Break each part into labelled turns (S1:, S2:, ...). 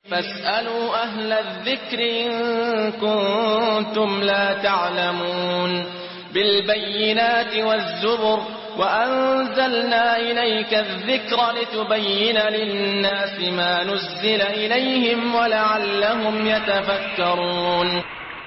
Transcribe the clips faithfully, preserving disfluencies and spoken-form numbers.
S1: فاسألوا أهل الذكر إن كنتم لا تعلمون بالبينات والزبر وأنزلنا إليك الذكر لتبين للناس ما نزل إليهم ولعلهم يتفكرون.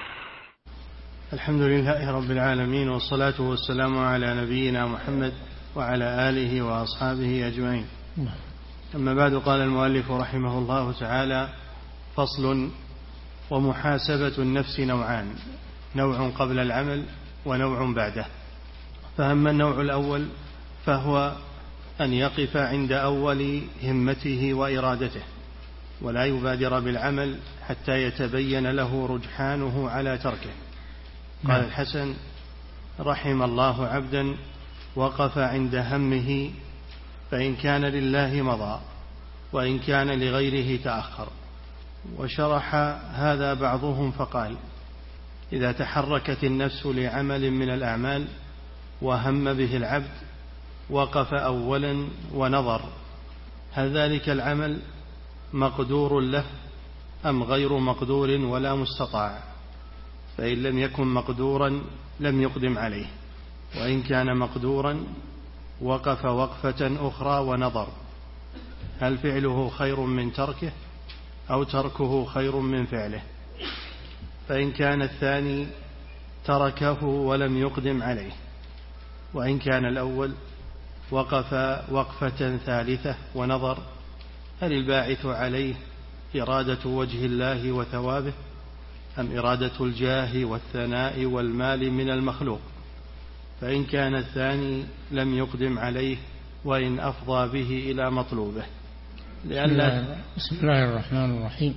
S2: الحمد لله رب العالمين، والصلاة والسلام على نبينا محمد وعلى آله وأصحابه أجمعين. أما بعد، قال المؤلف رحمه الله تعالى: فصل: ومحاسبة النفس نوعان، نوع قبل العمل ونوع بعده. فأما النوع الأول فهو أن يقف عند أول همته وإرادته ولا يبادر بالعمل حتى يتبين له رجحانه على تركه. قال الحسن: رحم الله عبدا وقف عند همه، فإن كان لله مضى وإن كان لغيره تأخر. وشرح هذا بعضهم فقال: إذا تحركت النفس لعمل من الأعمال وهم به العبد وقف أولا ونظر هل ذلك العمل مقدور له أم غير مقدور ولا مستطاع، فإن لم يكن مقدورا لم يقدم عليه، وإن كان مقدورا وقف وقفة أخرى ونظر هل فعله خير من تركه أو تركه خير من فعله، فإن كان الثاني تركه ولم يقدم عليه، وإن كان الأول وقف وقفة ثالثة ونظر هل الباعث عليه إرادة وجه الله وثوابه أم إرادة الجاه والثناء والمال من المخلوق، فإن كان الثاني لم يقدم عليه وإن أفضى به إلى مطلوبه.
S3: لأن بسم الله الرحمن الرحيم.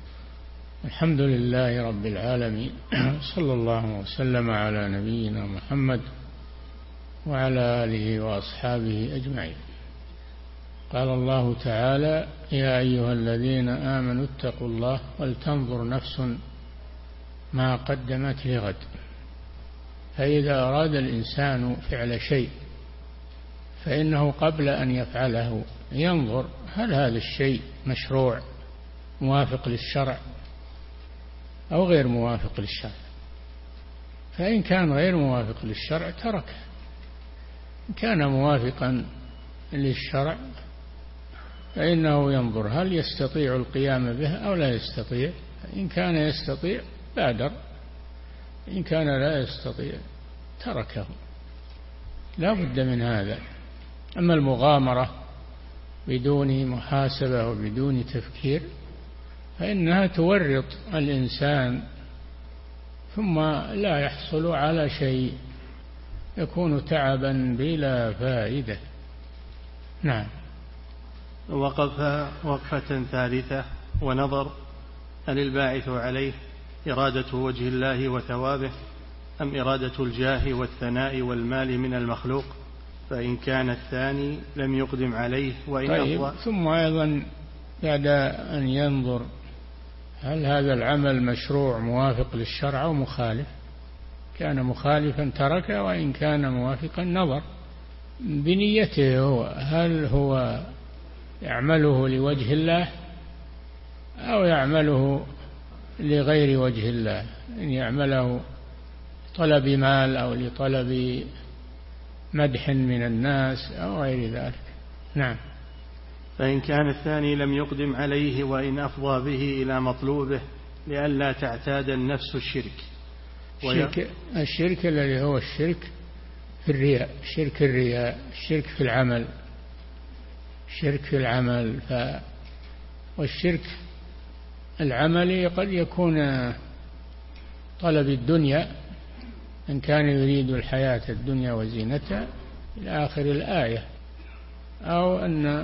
S3: الحمد لله رب العالمين، صلى الله وسلم على نبينا محمد وعلى آله وأصحابه أجمعين. قال الله تعالى: يا أيها الذين آمنوا اتقوا الله ولتنظر نفس ما قدمت لغد. فإذا أراد الإنسان فعل شيء فإنه قبل أن يفعله ينظر هل هذا الشيء مشروع موافق للشرع أو غير موافق للشرع، فإن كان غير موافق للشرع تركه، إن كان موافقا للشرع فإنه ينظر هل يستطيع القيام به أو لا يستطيع، إن كان يستطيع بادر، إن كان لا يستطيع تركه. لا بد من هذا. أما المغامرة بدون محاسبة وبدون تفكير فإنها تورط الإنسان ثم لا يحصل على شيء، يكون تعبا بلا فائدة. نعم.
S2: وقف وقفة ثالثة ونظر هل الباعث عليه إرادة وجه الله وثوابه أم إرادة الجاه والثناء والمال من المخلوق، فإن كان الثاني لم يقدم عليه وإن
S3: طيب
S2: أفضى.
S3: ثم أيضا بعد أن ينظر هل هذا العمل مشروع موافق للشرع أو مخالف، كان مخالفا تركه، وإن كان موافقا نظر بنيته هو هل هو يعمله لوجه الله أو يعمله لغير وجه الله، إن يعمله طلب مال أو لطلب مدح من الناس أو غير ذلك. نعم.
S2: فإن كان الثاني لم يقدم عليه وإن أفضى به إلى مطلوبه لئلا تعتاد النفس الشرك.
S3: الشرك, الشرك الذي هو الشرك في الرياء، شرك الرياء، الشرك في العمل، الشرك في العمل ف... والشرك العملي قد يكون طلب الدنيا إن كان يريد الحياة الدنيا وزينتها إلى آخر الآية، أو أن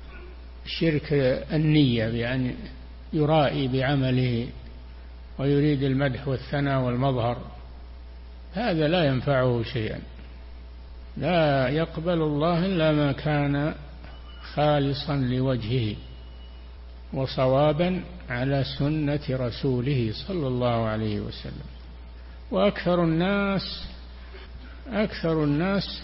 S3: شرك النية بأن يرائي بعمله ويريد المدح والثناء والمظهر، هذا لا ينفعه شيئا. لا يقبل الله إلا ما كان خالصا لوجهه وصوابا على سنة رسوله صلى الله عليه وسلم. وأكثر الناس أكثر الناس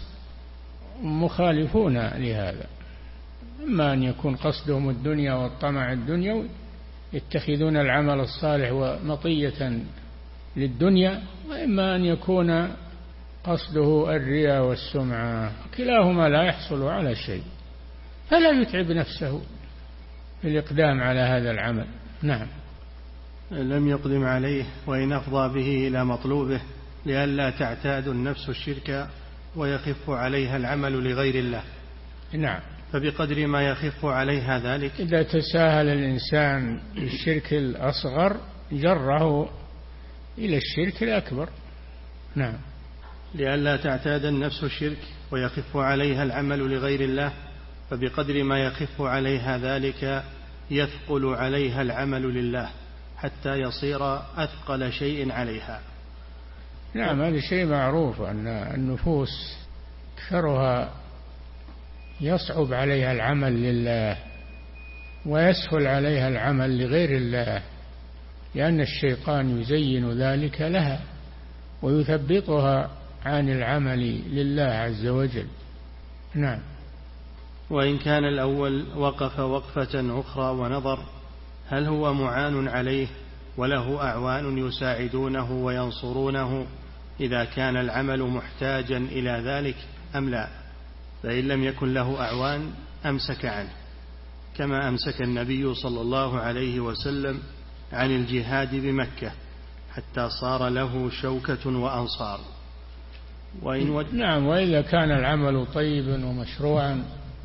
S3: مخالفون لهذا، إما أن يكون قصدهم الدنيا والطمع الدنيوي، يتخذون العمل الصالح مطية للدنيا، وإما أن يكون قصده الرياء والسمعة، كلاهما لا يحصل على شيء، فلا يتعب نفسه في الإقدام على هذا العمل. نعم.
S2: لم يقدم عليه وإن أفضى به إلى مطلوبه لئلا تعتاد النفس الشرك ويخف عليها العمل لغير الله.
S3: نعم.
S2: فبقدر ما يخف عليها ذلك،
S3: إذا تساهل الإنسان بالشرك الأصغر جره إلى الشرك الأكبر. نعم.
S2: لئلا تعتاد النفس الشرك ويخف عليها العمل لغير الله، فبقدر ما يخف عليها ذلك يثقل عليها العمل لله حتى يصير أثقل شيء عليها.
S3: نعم، هذا شيء معروف أن النفوس أكثرها يصعب عليها العمل لله ويسهل عليها العمل لغير الله، لأن الشيطان يزين ذلك لها ويثبطها عن العمل لله عز وجل. نعم.
S2: وإن كان الأول وقف وقفة أخرى ونظر هل هو معان عليه وله أعوان يساعدونه وينصرونه إذا كان العمل محتاجا إلى ذلك أم لا؟ فإن لم يكن له أعوان أمسك عنه، كما أمسك النبي صلى الله عليه وسلم عن الجهاد بمكة حتى صار له شوكة وأنصار. وإن ود...
S3: نعم. وإذا كان العمل طيبا ومشروعا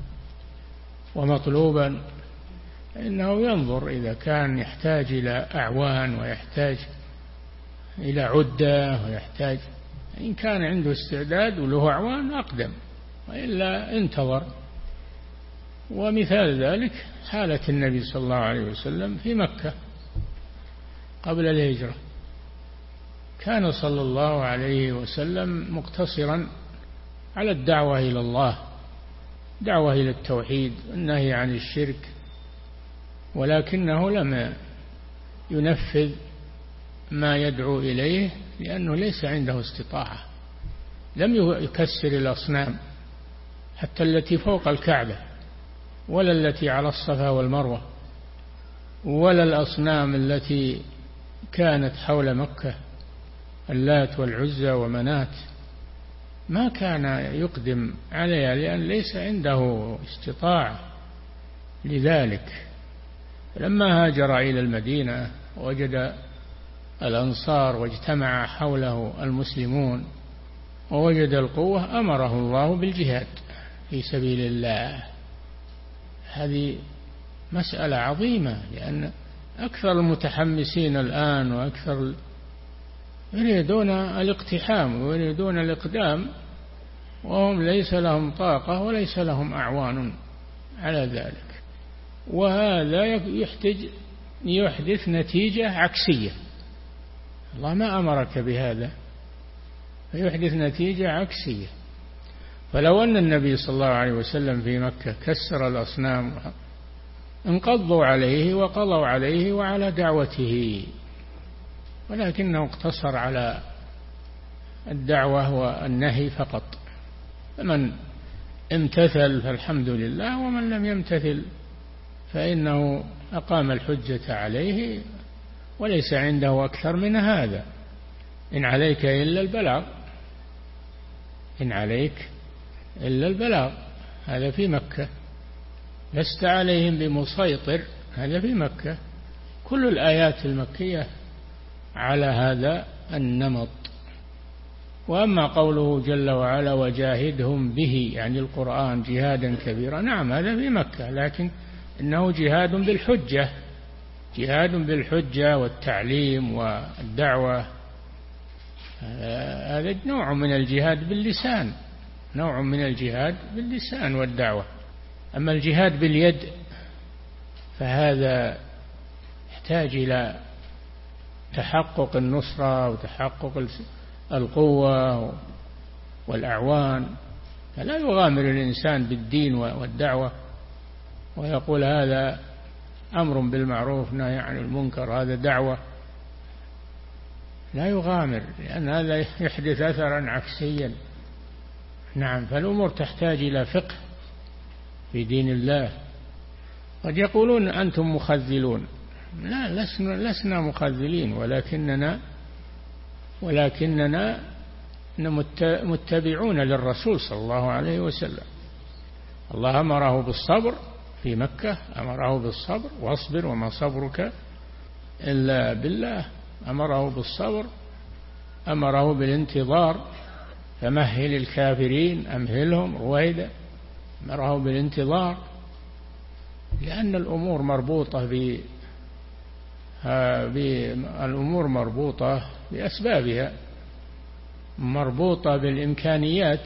S3: ومطلوبا إنه ينظر، إذا كان يحتاج إلى أعوان ويحتاج إلى عدة ويحتاج، إن كان عنده استعداد وله أعوان أقدم، وإلا انتظر. ومثال ذلك حالة النبي صلى الله عليه وسلم في مكة قبل الهجرة، كان صلى الله عليه وسلم مقتصرا على الدعوة إلى الله، دعوة إلى التوحيد والنهي عن الشرك، ولكنه لم ينفذ ما يدعو إليه لأنه ليس عنده استطاعة. لم يكسر الأصنام حتى التي فوق الكعبة، ولا التي على الصفا والمروة، ولا الأصنام التي كانت حول مكة، اللات والعزى ومنات، ما كان يقدم عليها لأن ليس عنده استطاعة لذلك. لما هاجر إلى المدينة وجد الأنصار واجتمع حوله المسلمون ووجد القوة، أمره الله بالجهاد في سبيل الله. هذه مسألة عظيمة، لأن أكثر المتحمسين الآن وأكثر يريدون الاقتحام ويريدون الإقدام، وهم ليس لهم طاقة وليس لهم أعوان على ذلك، وهذا يحتج يحدث نتيجة عكسية. الله ما أمرك بهذا، فيحدث نتيجة عكسية. فلو أن النبي صلى الله عليه وسلم في مكة كسر الأصنام انقضوا عليه وقضوا عليه وعلى دعوته، ولكنه اقتصر على الدعوة والنهي فقط. فمن امتثل فالحمد لله، ومن لم يمتثل فإنه أقام الحجة عليه وليس عنده أكثر من هذا. إن عليك إلا البلاغ، إن عليك إلا البلاغ، هذا في مكة. لست عليهم بمسيطر، هذا في مكة. كل الآيات المكية على هذا النمط. وأما قوله جل وعلا وجاهدهم به، يعني القرآن، جهادا كبيرا، نعم هذا في مكة، لكن إنه جهاد بالحجة، جهاد بالحجة والتعليم والدعوة. هذا نوع من الجهاد باللسان، نوع من الجهاد باللسان والدعوة. أما الجهاد باليد فهذا يحتاج إلى تحقق النصرة وتحقق القوة والأعوان. فلا يغامر الإنسان بالدين والدعوة ويقول هذا أمر بالمعروف نهي عن المنكر، هذا دعوة. لا يغامر، لأن هذا يحدث أثرا عكسيا. نعم. فالأمور تحتاج إلى فقه في دين الله. قد يقولون أنتم مخذلون، لا، لسنا, لسنا مخذلين، ولكننا ولكننا متبعون للرسول صلى الله عليه وسلم. الله أمره بالصبر في مكة، أمره بالصبر، واصبر وما صبرك إلا بالله، أمره بالصبر، أمره بالانتظار، فمهل الكافرين أمهلهم رويدا، أمره بالانتظار، لأن الأمور مربوطة ب الأمور مربوطة بأسبابها، مربوطة بالإمكانيات.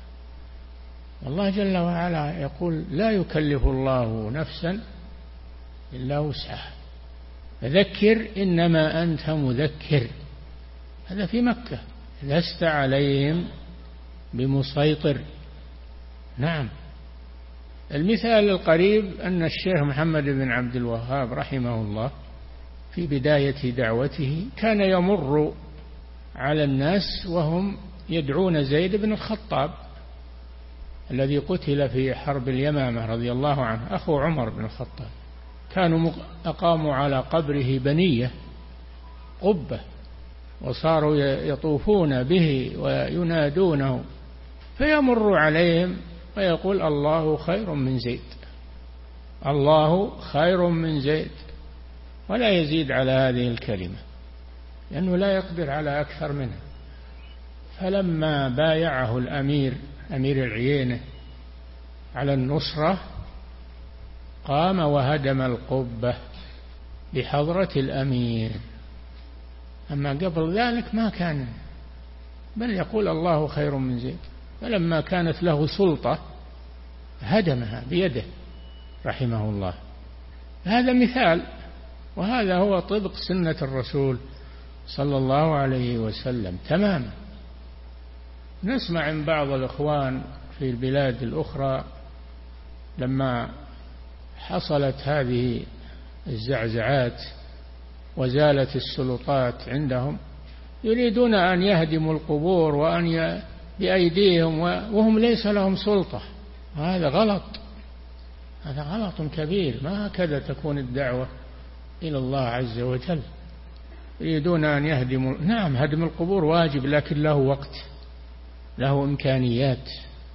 S3: الله جل وعلا يقول: لا يكلف الله نفسا إلا وسعها، فذكر إنما أنت مذكر. هذا في مكة، لست عليهم بمسيطر. نعم. المثال القريب أن الشيخ محمد بن عبد الوهاب رحمه الله في بداية دعوته كان يمر على الناس وهم يدعون زيد بن الخطاب الذي قتل في حرب اليمامة رضي الله عنه، أخو عمر بن الخطاب. كانوا أقاموا على قبره بنية قبة، وصاروا يطوفون به وينادونه، فيمر عليهم ويقول: الله خير من زيد، الله خير من زيد، ولا يزيد على هذه الكلمة لأنه لا يقدر على أكثر منها. فلما بايعه الأمير أمير العيينة على النصرة قام وهدم القبة بحضرة الأمير، أما قبل ذلك ما كان، بل يقول: الله خير من زيد. فلما كانت له سلطة هدمها بيده رحمه الله. هذا مثال، وهذا هو طبق سنة الرسول صلى الله عليه وسلم تماما. نسمع من بعض الإخوان في البلاد الأخرى لما حصلت هذه الزعزعات وزالت السلطات عندهم يريدون أن يهدموا القبور وأن ي... بأيديهم وهم ليس لهم سلطة. هذا غلط، هذا غلط كبير. ما هكذا تكون الدعوة إلى الله عز وجل. يريدون أن يهدموا، نعم هدم القبور واجب، لكن له وقت، له إمكانيات.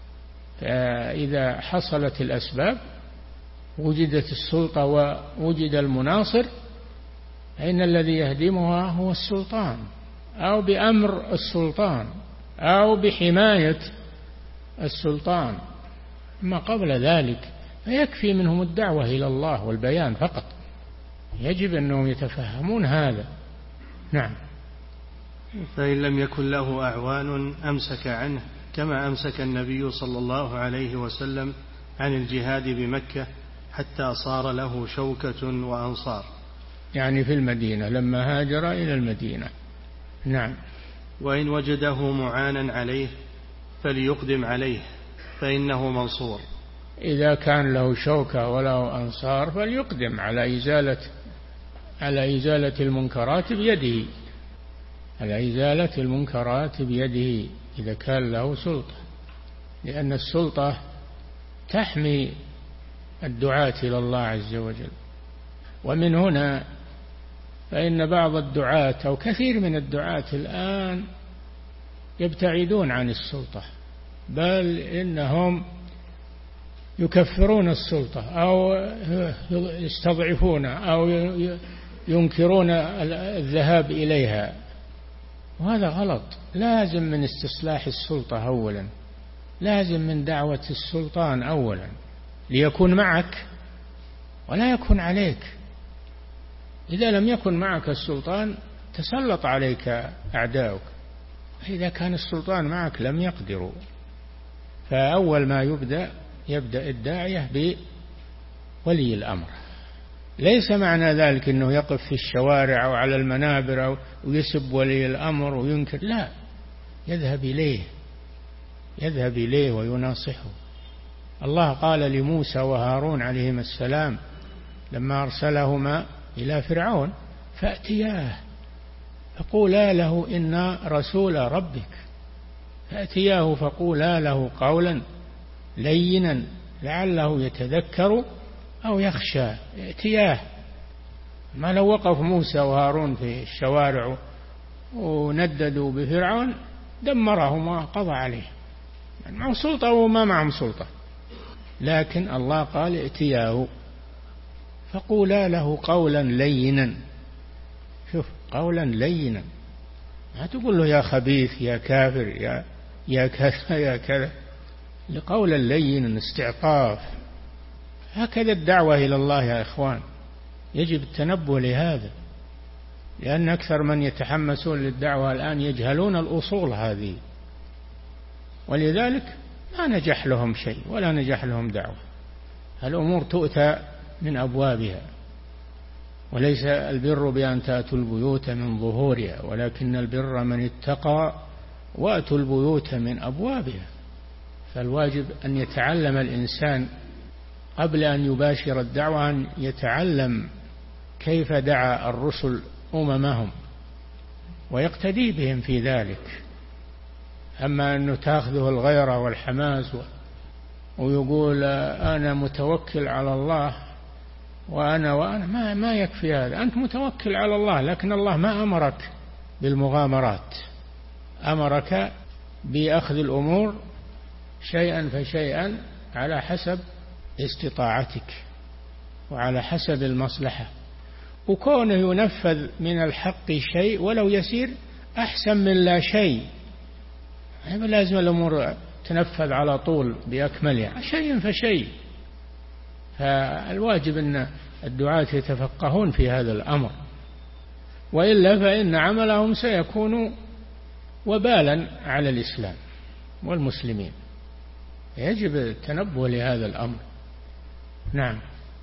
S3: فإذا حصلت الأسباب، وجدت السلطة ووجد المناصر، فإن الذي يهدمها هو السلطان، أو بأمر السلطان، أو بحماية السلطان. ما قبل ذلك فيكفي منهم الدعوة إلى الله والبيان فقط. يجب أنهم يتفهمون هذا. نعم.
S2: فإن لم يكن له أعوان أمسك عنه، كما أمسك النبي صلى الله عليه وسلم عن الجهاد بمكة حتى صار له شوكة وأنصار،
S3: يعني في المدينة لما هاجر إلى المدينة. نعم.
S2: وإن وجده معانا عليه فليقدم عليه فإنه منصور.
S3: إذا كان له شوكة وله أنصار فليقدم على إزالة على إزالة المنكرات بيده، على إزالة المنكرات بيده إذا كان له سلطة، لأن السلطة تحمي الدعاة إلى الله عز وجل. ومن هنا فإن بعض الدعاة أو كثير من الدعاة الآن يبتعدون عن السلطة، بل إنهم يكفرون السلطة أو يستضعفون أو ينكرون الذهاب إليها، وهذا غلط. لازم من استصلاح السلطة أولا، لازم من دعوة السلطان أولا ليكون معك ولا يكون عليك. إذا لم يكن معك السلطان تسلط عليك أعداؤك، إذا كان السلطان معك لم يقدروا. فأول ما يبدأ يبدأ الداعية بولي الأمر. ليس معنى ذلك أنه يقف في الشوارع أو على المنابر أو ويسب ولي الأمر وينكر، لا، يذهب إليه يذهب إليه ويناصحه. الله قال لموسى وهارون عليهما السلام لما أرسلهما إلى فرعون: فأتياه فقولا له إنا رسول ربك، فأتياه فقولا له قولا لينا لعله يتذكر أو يخشى. ائتياه ما لو وقف موسى وهارون في الشوارع ونددوا بفرعون دمرهم وقضى عليه، يعني معهم سلطة وما معهم سلطة. لكن الله قال ائتياه فقولا له قولا لينا. شوف، قولا لينا، ما تقول له يا خبيث يا كافر يا يا كذا يا كذا، لقولا لينا استعطاف. هكذا الدعوة إلى الله يا إخوان، يجب التنبه لهذا، لأن أكثر من يتحمسون للدعوة الآن يجهلون الأصول هذه، ولذلك ما نجح لهم شيء ولا نجح لهم دعوة. الأمور تؤتى من أبوابها، وليس البر بأن تأتوا البيوت من ظهورها، ولكن البر من اتقى وأتوا البيوت من أبوابها. فالواجب أن يتعلم الإنسان قبل أن يباشر الدعوة، أن يتعلم كيف دعا الرسل أممهم ويقتدي بهم في ذلك. أما أنه تأخذه الغيرة والحماس ويقول أنا متوكل على الله وأنا وأنا ما, ما يكفي هذا. أنت متوكل على الله، لكن الله ما أمرك بالمغامرات، أمرك بأخذ الأمور شيئا فشيئا على حسب استطاعتك وعلى حسب المصلحة. وكونه ينفذ من الحق شيء ولو يسير أحسن من لا شيء. لازم الأمور تنفذ على طول بأكملها، شيء فشيء. فالواجب أن الدعاة يتفقهون في هذا الأمر، وإلا فإن عملهم سيكون وبالا على الإسلام والمسلمين. يجب التنبه لهذا الأمر. نعم.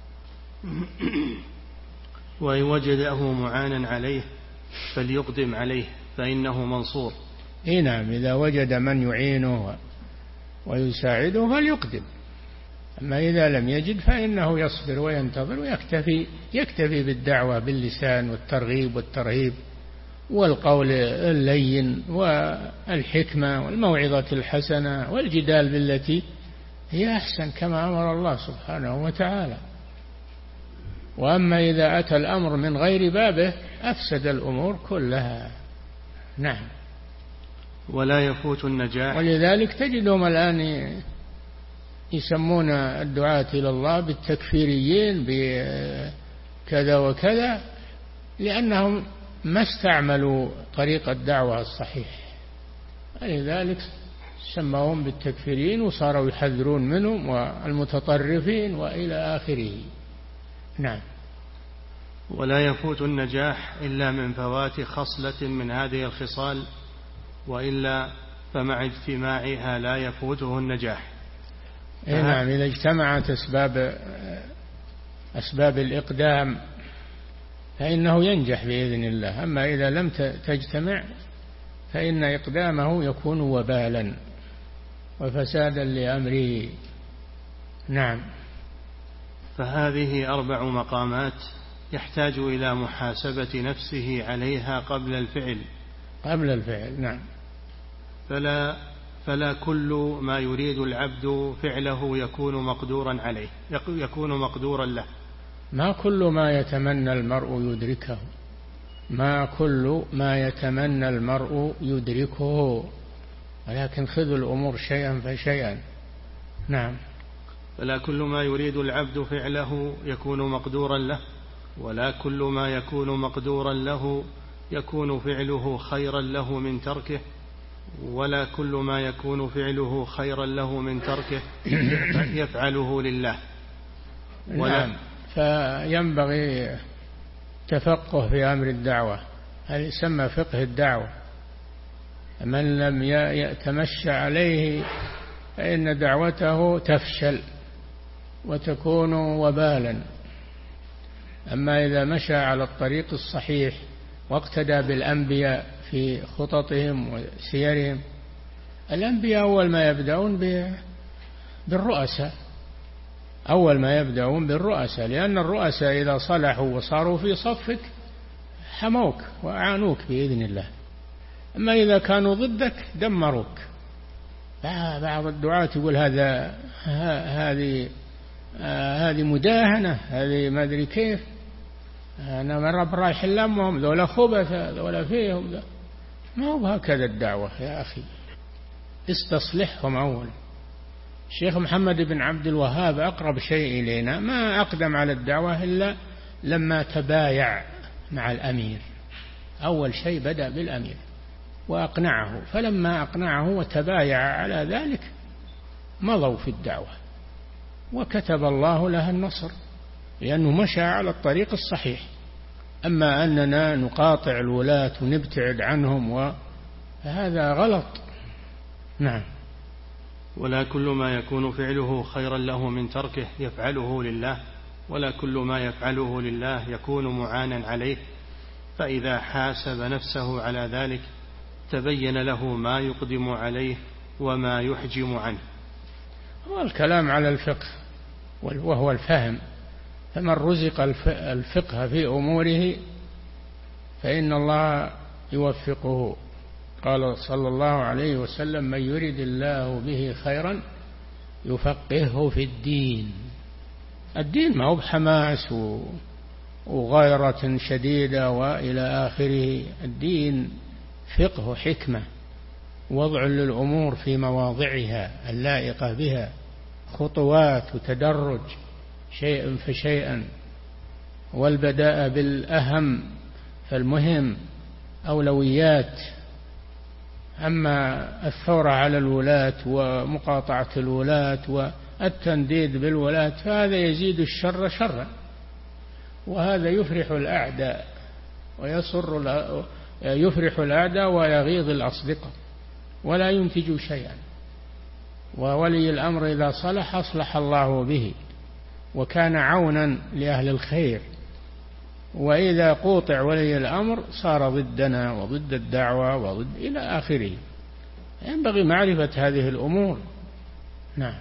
S2: وإن وجده معانا عليه فليقدم عليه فإنه منصور.
S3: إيه نعم، إذا وجد من يعينه ويساعده فليقدم. أما إذا لم يجد فإنه يصبر وينتظر ويكتفي يكتفي بالدعوة باللسان والترغيب والترهيب والقول اللين والحكمة والموعظة الحسنة والجدال بالتي هي أحسن كما أمر الله سبحانه وتعالى. وأما إذا أتى الأمر من غير بابه أفسد الأمور كلها. نعم.
S2: ولا يفوت النجاح.
S3: ولذلك تجدهم الآن يسمون الدعاة إلى الله بالتكفيريين بكذا وكذا، لأنهم ما استعملوا طريق الدعوة الصحيح، لذلك سموهم بالتكفيرين وصاروا يحذرون منهم والمتطرفين وإلى آخره. نعم.
S2: ولا يفوت النجاح إلا من فوات خصلة من هذه الخصال، وإلا فمع اجتماعها لا يفوته النجاح.
S3: إيه نعم، إذا اجتمعت أسباب أسباب الإقدام فإنه ينجح بإذن الله. أما إذا لم تجتمع فإن إقدامه يكون وبالا وفسادا لأمره. نعم.
S2: فهذه أربع مقامات يحتاج إلى محاسبة نفسه عليها قبل الفعل.
S3: قبل الفعل. نعم.
S2: فلا فلا كل ما يريد العبد فعله يكون مقدورا عليه يكون مقدورا له.
S3: ما كل ما يتمنى المرء يدركه ما كل ما يتمنى المرء يدركه ولكن خذوا الأمور شيئا فشيئا. نعم.
S2: فلا كل ما يريد العبد فعله يكون مقدورا له، ولا كل ما يكون مقدورا له يكون فعله خيرا له من تركه، ولا كل ما يكون فعله خيرا له من تركه يفعله لله.
S3: نعم. فينبغي تفقه في أمر الدعوة، هذا يسمى فقه الدعوة. من لم يتمشى عليه فإن دعوته تفشل وتكون وبالا. أما إذا مشى على الطريق الصحيح واقتدى بالأنبياء في خططهم وسيرهم. الأنبياء أول ما يبدأون بالرؤساء أول ما يبدأون بالرؤساء لأن الرؤساء إذا صلحوا وصاروا في صفك حموك وأعانوك بإذن الله. أما إذا كانوا ضدك دمروك. بعض الدعاة يقول هذا هذه هذه مداهنة، هذه ما أدري كيف. أنا مرة رايح لأمهم ذولا خبث ذولا فيهم، ما هو هكذا الدعوة يا أخي، استصلحهم أولا. الشيخ محمد بن عبد الوهاب أقرب شيء إلينا، ما أقدم على الدعوة إلا لما تبايع مع الأمير، أول شيء بدأ بالأمير وأقنعه، فلما أقنعه وتبايع على ذلك مضوا في الدعوة وكتب الله لها النصر، لأنه مشى على الطريق الصحيح. أما أننا نقاطع الولاة ونبتعد عنهم فهذا غلط. نعم.
S2: ولا كل ما يكون فعله خيرا له من تركه يفعله لله، ولا كل ما يفعله لله يكون معانا عليه، فإذا حاسب نفسه على ذلك تبين له ما يقدم عليه وما يحجم عنه.
S3: هو الكلام على الفقه وهو الفهم، فمن رزق الفقه في أموره فإن الله يوفقه. قال صلى الله عليه وسلم: من يرد الله به خيرا يفقهه في الدين. الدين ما هو بحماس وغيرة شديدة وإلى آخره، الدين فقه حكمة، وضع للأمور في مواضعها اللائقة بها، خطوات وتدرج شيئا فشيئا، والبداء بالأهم فالمهم، أولويات. أما الثورة على الولاة ومقاطعة الولاة والتنديد بالولاة فهذا يزيد الشر شرا، وهذا يفرح الأعداء ويسر يفرح الأعداء ويغيظ الأصدقاء ولا ينتج شيئا. وولي الأمر إذا صلح أصلح الله به وكان عونا لأهل الخير، وإذا قوطع ولي الأمر صار ضدنا وضد الدعوة وضد إلى آخره. ينبغي معرفة هذه الأمور. نعم.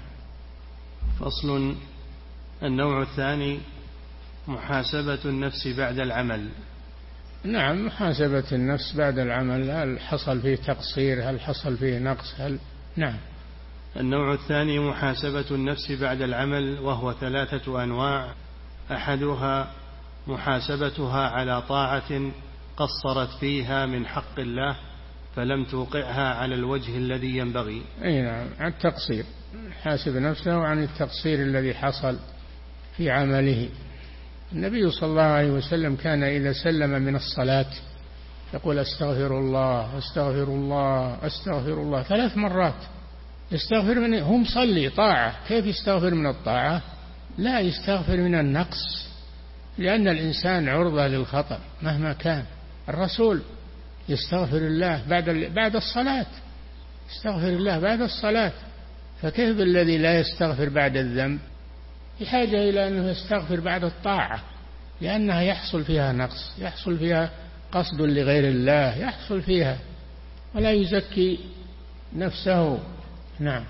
S2: فصل. النوع الثاني محاسبة النفس بعد العمل.
S3: نعم، محاسبة النفس بعد العمل، هل حصل فيه تقصير، هل حصل فيه نقص، هل نعم.
S2: النوع الثاني محاسبة النفس بعد العمل، وهو ثلاثة أنواع. أحدها محاسبتها على طاعة قصرت فيها من حق الله فلم توقعها على الوجه الذي ينبغي.
S3: أي نعم، عن التقصير، حاسب نفسه عن التقصير الذي حصل في عمله. النبي صلى الله عليه وسلم كان إذا سلم من الصلاة يقول: أستغفر الله أستغفر الله أستغفر الله ثلاث مرات. يستغفر من هم صلي طاعة، كيف يستغفر من الطاعة؟ لا، يستغفر من النقص، لأن الإنسان عرضة للخطأ مهما كان. الرسول يستغفر الله بعد بعد الصلاة، يستغفر الله بعد الصلاة، فكيف بالذي لا يستغفر بعد الذنب؟ بحاجة إلى أنه يستغفر بعد الطاعة، لأنها يحصل فيها نقص، يحصل فيها قصد لغير الله، يحصل فيها، ولا يزكي نفسه. نعم.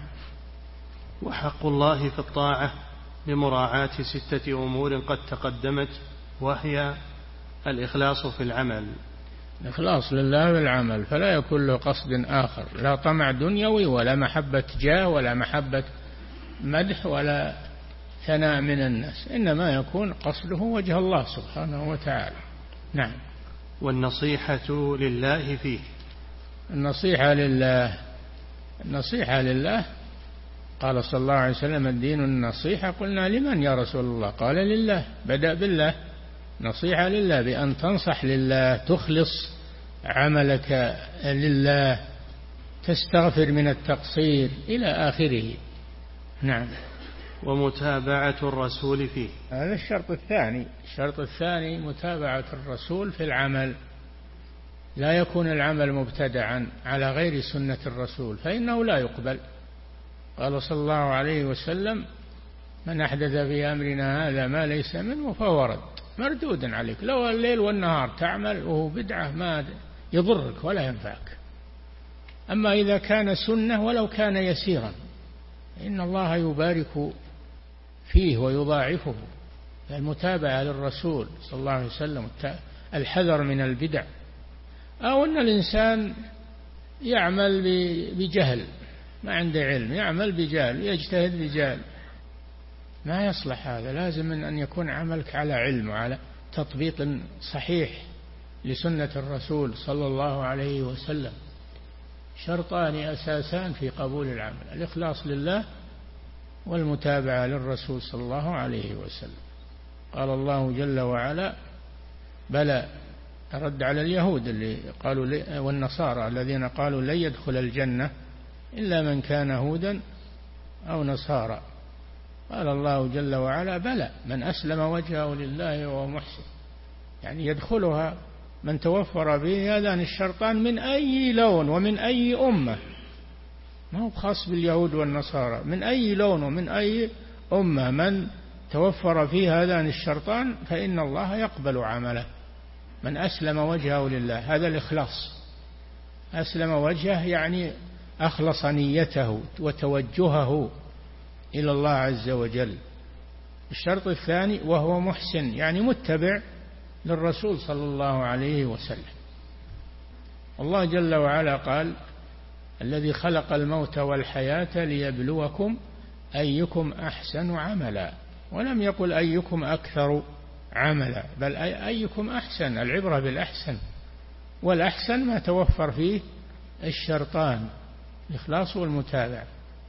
S2: وحق الله في الطاعة بمراعاة ستة أمور قد تقدمت، وهي الإخلاص في العمل.
S3: الإخلاص لله بالعمل، فلا يكون له قصد آخر، لا طمع دنيوي ولا محبة جاه ولا محبة مدح ولا ثناء من الناس، إنما يكون قصده وجه الله سبحانه وتعالى. نعم.
S2: والنصيحة لله فيه.
S3: النصيحة لله، النصيحة لله، قال صلى الله عليه وسلم: الدين النصيحة. قلنا: لمن يا رسول الله؟ قال: لله. بدأ بالله، نصيحة لله بأن تنصح لله، تخلص عملك لله، تستغفر من التقصير إلى آخره. نعم.
S2: ومتابعة الرسول فيه.
S3: هذا الشرط الثاني. الشرط الثاني متابعة الرسول في العمل، لا يكون العمل مبتدعا على غير سنة الرسول فإنه لا يقبل. قال صلى الله عليه وسلم: من أحدث في أمرنا هذا ما ليس منه فهو رد، مردود عليك. لو الليل والنهار تعمل وهو بدعة ما يضرك ولا ينفعك. أما إذا كان سنة ولو كان يسيرا إن الله يبارك فيه ويضاعفه. المتابعة للرسول صلى الله عليه وسلم، الحذر من البدع. أو أن الإنسان يعمل بجهل، ما عنده علم، يعمل بجهل، يجتهد بجهل، ما يصلح هذا. لازم أن يكون عملك على علم وعلى تطبيق صحيح لسنة الرسول صلى الله عليه وسلم. شرطان أساسان في قبول العمل: الإخلاص لله والمتابعة للرسول صلى الله عليه وسلم. قال الله جل وعلا: بلى، رد على اليهود اللي قالوا والنصارى الذين قالوا لن يدخل الجنة إلا من كان هودا أو نصارى. قال الله جل وعلا: بلى، من أسلم وجهه لله وهو محسن، يعني يدخلها من توفر به هذان الشرطان من أي لون ومن أي أمة، ما هو خاص باليهود والنصارى، من أي لون ومن أي أمة من توفر فيه هذان الشرطان فإن الله يقبل عمله. من أسلم وجهه لله، هذا الإخلاص. أسلم وجهه يعني أخلص نيته وتوجهه إلى الله عز وجل. الشرط الثاني وهو محسن، يعني متبع للرسول صلى الله عليه وسلم. الله جل وعلا قال: الذي خلق الموت والحياة ليبلوكم أيكم أحسن عملا، ولم يقل أيكم أكثر عملا، بل أيكم أحسن، العبرة بالأحسن، والأحسن ما توفر فيه الشرطان، الإخلاص والمتابعة.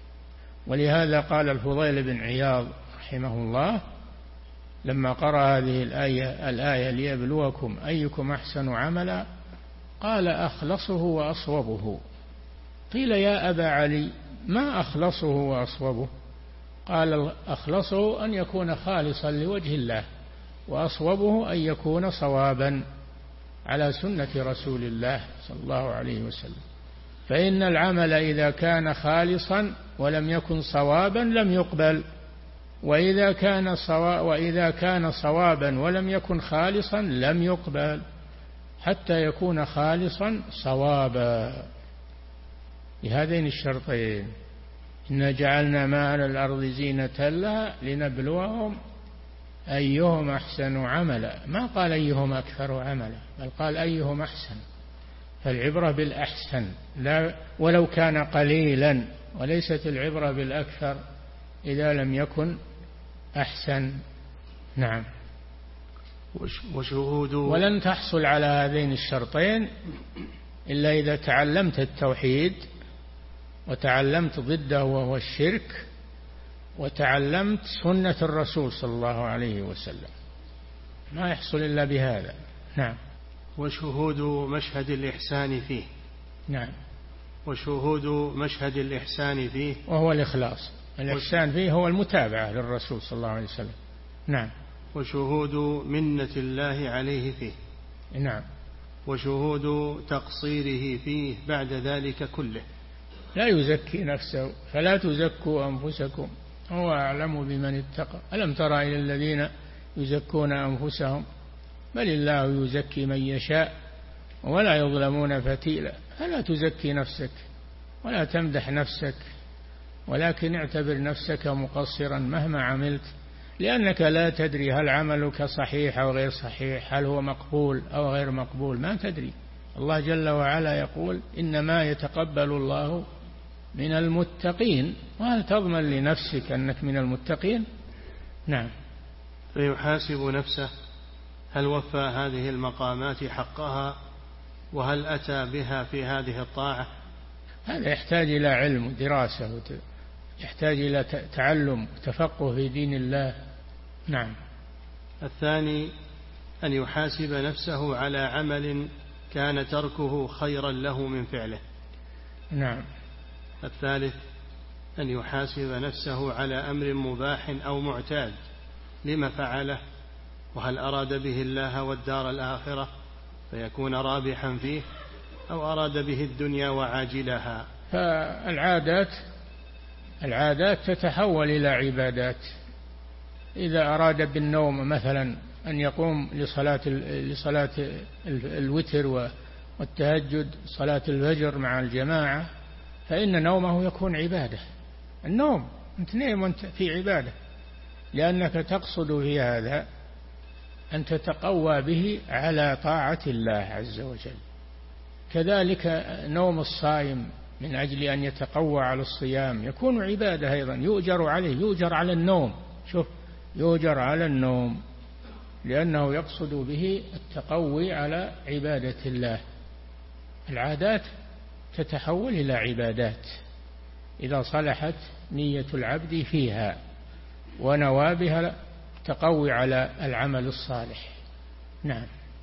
S3: ولهذا قال الفضيل بن عياض رحمه الله لما قرأ هذه الآية الآية ليبلوكم أيكم أحسن عملا، قال: أخلصه وأصوبه. قيل: يا أبا علي، ما أخلصه وأصوبه؟ قال: أخلصه أن يكون خالصا لوجه الله، وأصوبه أن يكون صوابا على سنة رسول الله صلى الله عليه وسلم. فإن العمل إذا كان خالصا ولم يكن صوابا لم يقبل، وإذا كان صوا وإذا كان صوابا ولم يكن خالصا لم يقبل، حتى يكون خالصا صوابا بهذين الشرطين: إنا جعلنا ما على الأرض زينة لها لنبلوهم أيهم أحسن عملا. ما قال أيهم أكثر عملا، بل قال أيهم أحسن. فالعبرة بالأحسن لا ولو كان قليلا، وليست العبرة بالأكثر إذا لم يكن أحسن. نعم.
S2: وشهود
S3: ولن تحصل على هذين الشرطين إلا إذا تعلمت التوحيد، وتعلمت ضده وهو الشرك، وتعلمت سنة الرسول صلى الله عليه وسلم، ما يحصل إلا بهذا. نعم.
S2: وشهود مشهد الإحسان فيه.
S3: نعم.
S2: وشهود مشهد الإحسان فيه
S3: وهو الإخلاص. الإحسان فيه هو المتابعة للرسول صلى الله عليه وسلم. نعم.
S2: وشهود منة الله عليه فيه.
S3: نعم.
S2: وشهود تقصيره فيه بعد ذلك كله.
S3: لا يزكي نفسه، فلا تزكوا أنفسكم هو أعلم بمن اتقى. ألم ترى إلى الذين يزكون أنفسهم بل الله يزكي من يشاء ولا يظلمون فتيلا. فلا تزكي نفسك ولا تمدح نفسك، ولكن اعتبر نفسك مقصرا مهما عملت، لأنك لا تدري هل عملك صحيح أو غير صحيح، هل هو مقبول أو غير مقبول، ما تدري. الله جل وعلا يقول: إنما يتقبل الله من المتقين. وهل تضمن لنفسك أنك من المتقين؟ نعم.
S2: فيحاسب نفسه هل وفى هذه المقامات حقها، وهل أتى بها في هذه الطاعة.
S3: هذا يحتاج إلى علم ودراسة، يحتاج إلى تعلم وتفقه في دين الله. نعم.
S2: الثاني أن يحاسب نفسه على عمل كان تركه خيرا له من فعله.
S3: نعم.
S2: الثالث أن يحاسب نفسه على أمر مباح أو معتاد لما فعله، وهل أراد به الله والدار الآخرة فيكون رابحا فيه، أو أراد به الدنيا وعاجلها.
S3: فالعادات العادات تتحول إلى عبادات. إذا أراد بالنوم مثلا أن يقوم لصلاة لصلاة الوتر والتهجد، صلاة الفجر مع الجماعة، فإن نومه يكون عبادة. النوم أنت نيم وأنت في عبادة، لأنك تقصد في هذا أن تتقوى به على طاعة الله عز وجل. كذلك نوم الصائم من أجل أن يتقوى على الصيام يكون عبادة أيضا، يؤجر عليه، يؤجر على النوم. شوف، يؤجر على النوم. لأنه يقصد به التقوي على عبادة الله. العادات تتحول إلى عبادات إذا صلحت نية العبد فيها ونوى بها تقوي على العمل الصالح. نعم.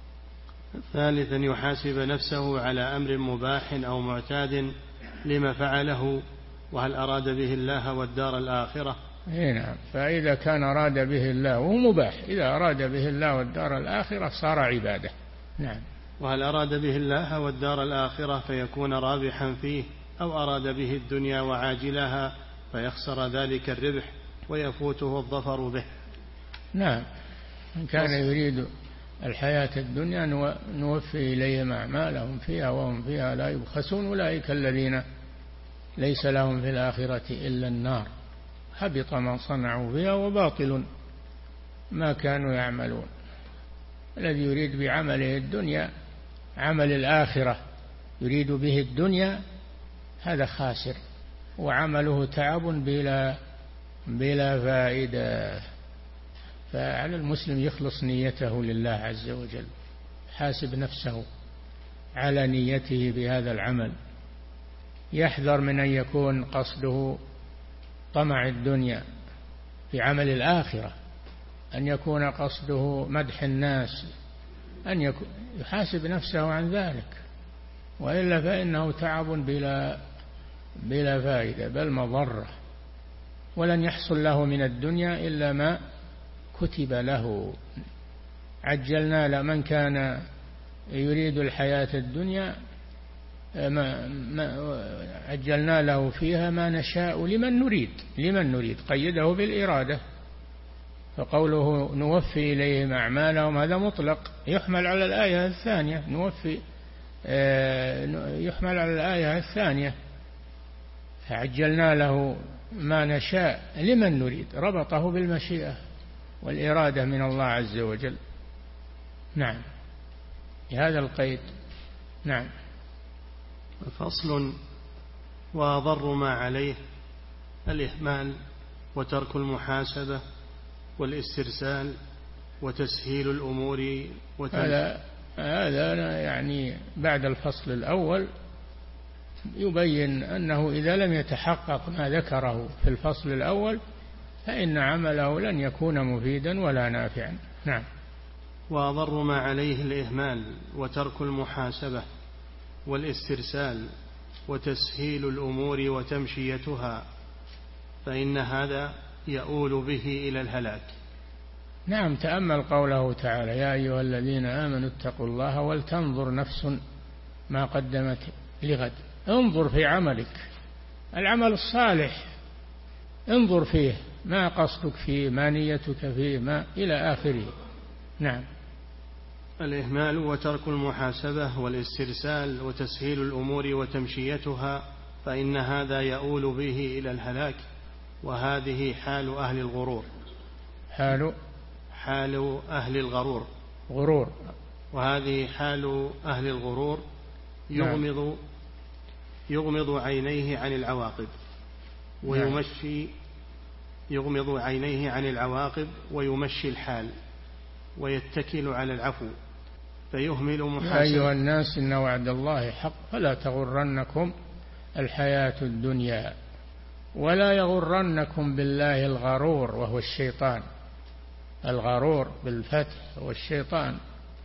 S2: ثالثا يحاسب نفسه على أمر مباح أو معتاد لما فعله، وهل أراد به الله والدار الآخرة.
S3: نعم. فإذا كان أراد به الله وهو مباح، إذا أراد به الله والدار الآخرة صار عبادة. نعم.
S2: وهل أراد به الله والدار الآخرة فيكون رابحا فيه، أو أراد به الدنيا وعاجلها فيخسر ذلك الربح ويفوته الظفر به.
S3: نعم. إن كان يريد الحياة الدنيا نوفي إليهم أعمالهم فيها وهم فيها لا يبخسون، أولئك الذين ليس لهم في الآخرة إلا النار، حبط ما صنعوا فيها وباطل ما كانوا يعملون. الذي يريد بعمله الدنيا عمل الآخرة يريد به الدنيا هذا خاسر، وعمله تعب بلا بلا فائدة. فعلى المسلم يخلص نيته لله عز وجل، حاسب نفسه على نيته بهذا العمل، يحذر من أن يكون قصده طمع الدنيا في عمل الآخرة، أن يكون قصده مدح الناس، أن يكون يحاسب نفسه عن ذلك، وإلا فإنه تعب بلا بلا فائدة بل مضرة، ولن يحصل له من الدنيا إلا ما كتب له. عجلنا لمن كان يريد الحياة الدنيا ما ما عجلنا له فيها ما نشاء لمن نريد لمن نريد قيده بالإرادة. فقوله نوفي إليهم أعمالهم هذا مطلق، يحمل على الآية الثانية، نوفي يحمل على الآية الثانية، فعجلنا له ما نشاء لمن نريد، ربطه بالمشيئة والإرادة من الله عز وجل. نعم، بهذا القيد. نعم.
S2: فصل. وأضر ما عليه الإهمال وترك المحاسبة والاسترسال وتسهيل الأمور
S3: هذا هذا يعني بعد الفصل الأول يبين أنه إذا لم يتحقق ما ذكره في الفصل الأول فإن عمله لن يكون مفيدا ولا نافعا. نعم.
S2: وأضر ما عليه الإهمال وترك المحاسبة والاسترسال وتسهيل الأمور وتمشيتها، فإن هذا يؤول به إلى الهلاك.
S3: نعم. تأمل قوله تعالى: يا أيها الذين آمنوا اتقوا الله ولتنظر نفس ما قدمت لغد. انظر في عملك، العمل الصالح انظر فيه، ما قصدك فيه، ما نيتك فيه، ما إلى آخره. نعم.
S2: الإهمال وترك المحاسبة والاسترسال وتسهيل الأمور وتمشيتها، فإن هذا يؤول به إلى الهلاك، وهذه حال أهل الغرور.
S3: حال
S2: حال أهل الغرور
S3: غرور
S2: وهذه حال أهل الغرور. يغمض يغمض عينيه عن العواقب ويمشي يغمض عينيه عن العواقب ويمشي الحال ويتكل على العفو فيهمل محاسبة.
S3: يا أيها الناس إن وعد الله حق فلا تغرنكم الحياة الدنيا ولا يغرنكم بالله الغرور وهو الشيطان. الغرور بالفتح والشيطان،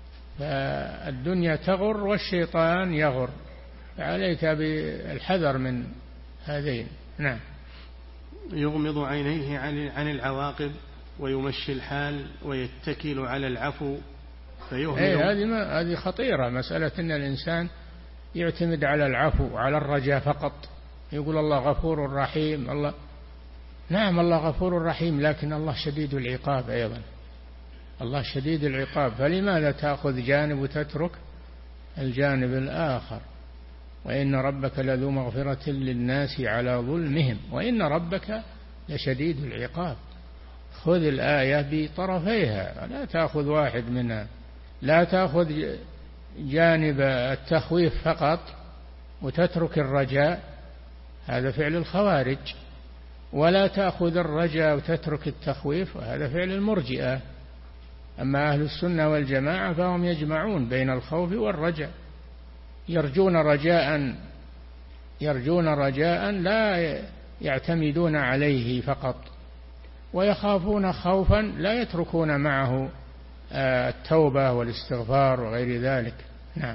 S3: فالدنيا تغر والشيطان يغر، فعليك بالحذر من هذين. نعم.
S2: يغمض عينيه عن العواقب ويمشي الحال ويتكل على العفو فيهمل.
S3: ايه هذه ما هذه خطيرة، مسألة ان الانسان يعتمد على العفو على الرجاء فقط، يقول الله غفور رحيم. الله نعم الله غفور رحيم، لكن الله شديد العقاب أيضا، الله شديد العقاب، فلماذا تأخذ جانب وتترك الجانب الآخر؟ وإن ربك لذو مغفرة للناس على ظلمهم وإن ربك لشديد العقاب. خذ الآية بطرفيها، لا تأخذ واحد منها، لا تأخذ جانب التخويف فقط وتترك الرجاء، هذا فعل الخوارج، ولا تأخذ الرجاء وتترك التخويف، وهذا فعل المرجئة. أما أهل السنة والجماعة فهم يجمعون بين الخوف والرجاء، يرجون رجاء يرجون رجاء لا يعتمدون عليه فقط، ويخافون خوفا لا يتركون معه التوبة والاستغفار وغير ذلك. نعم.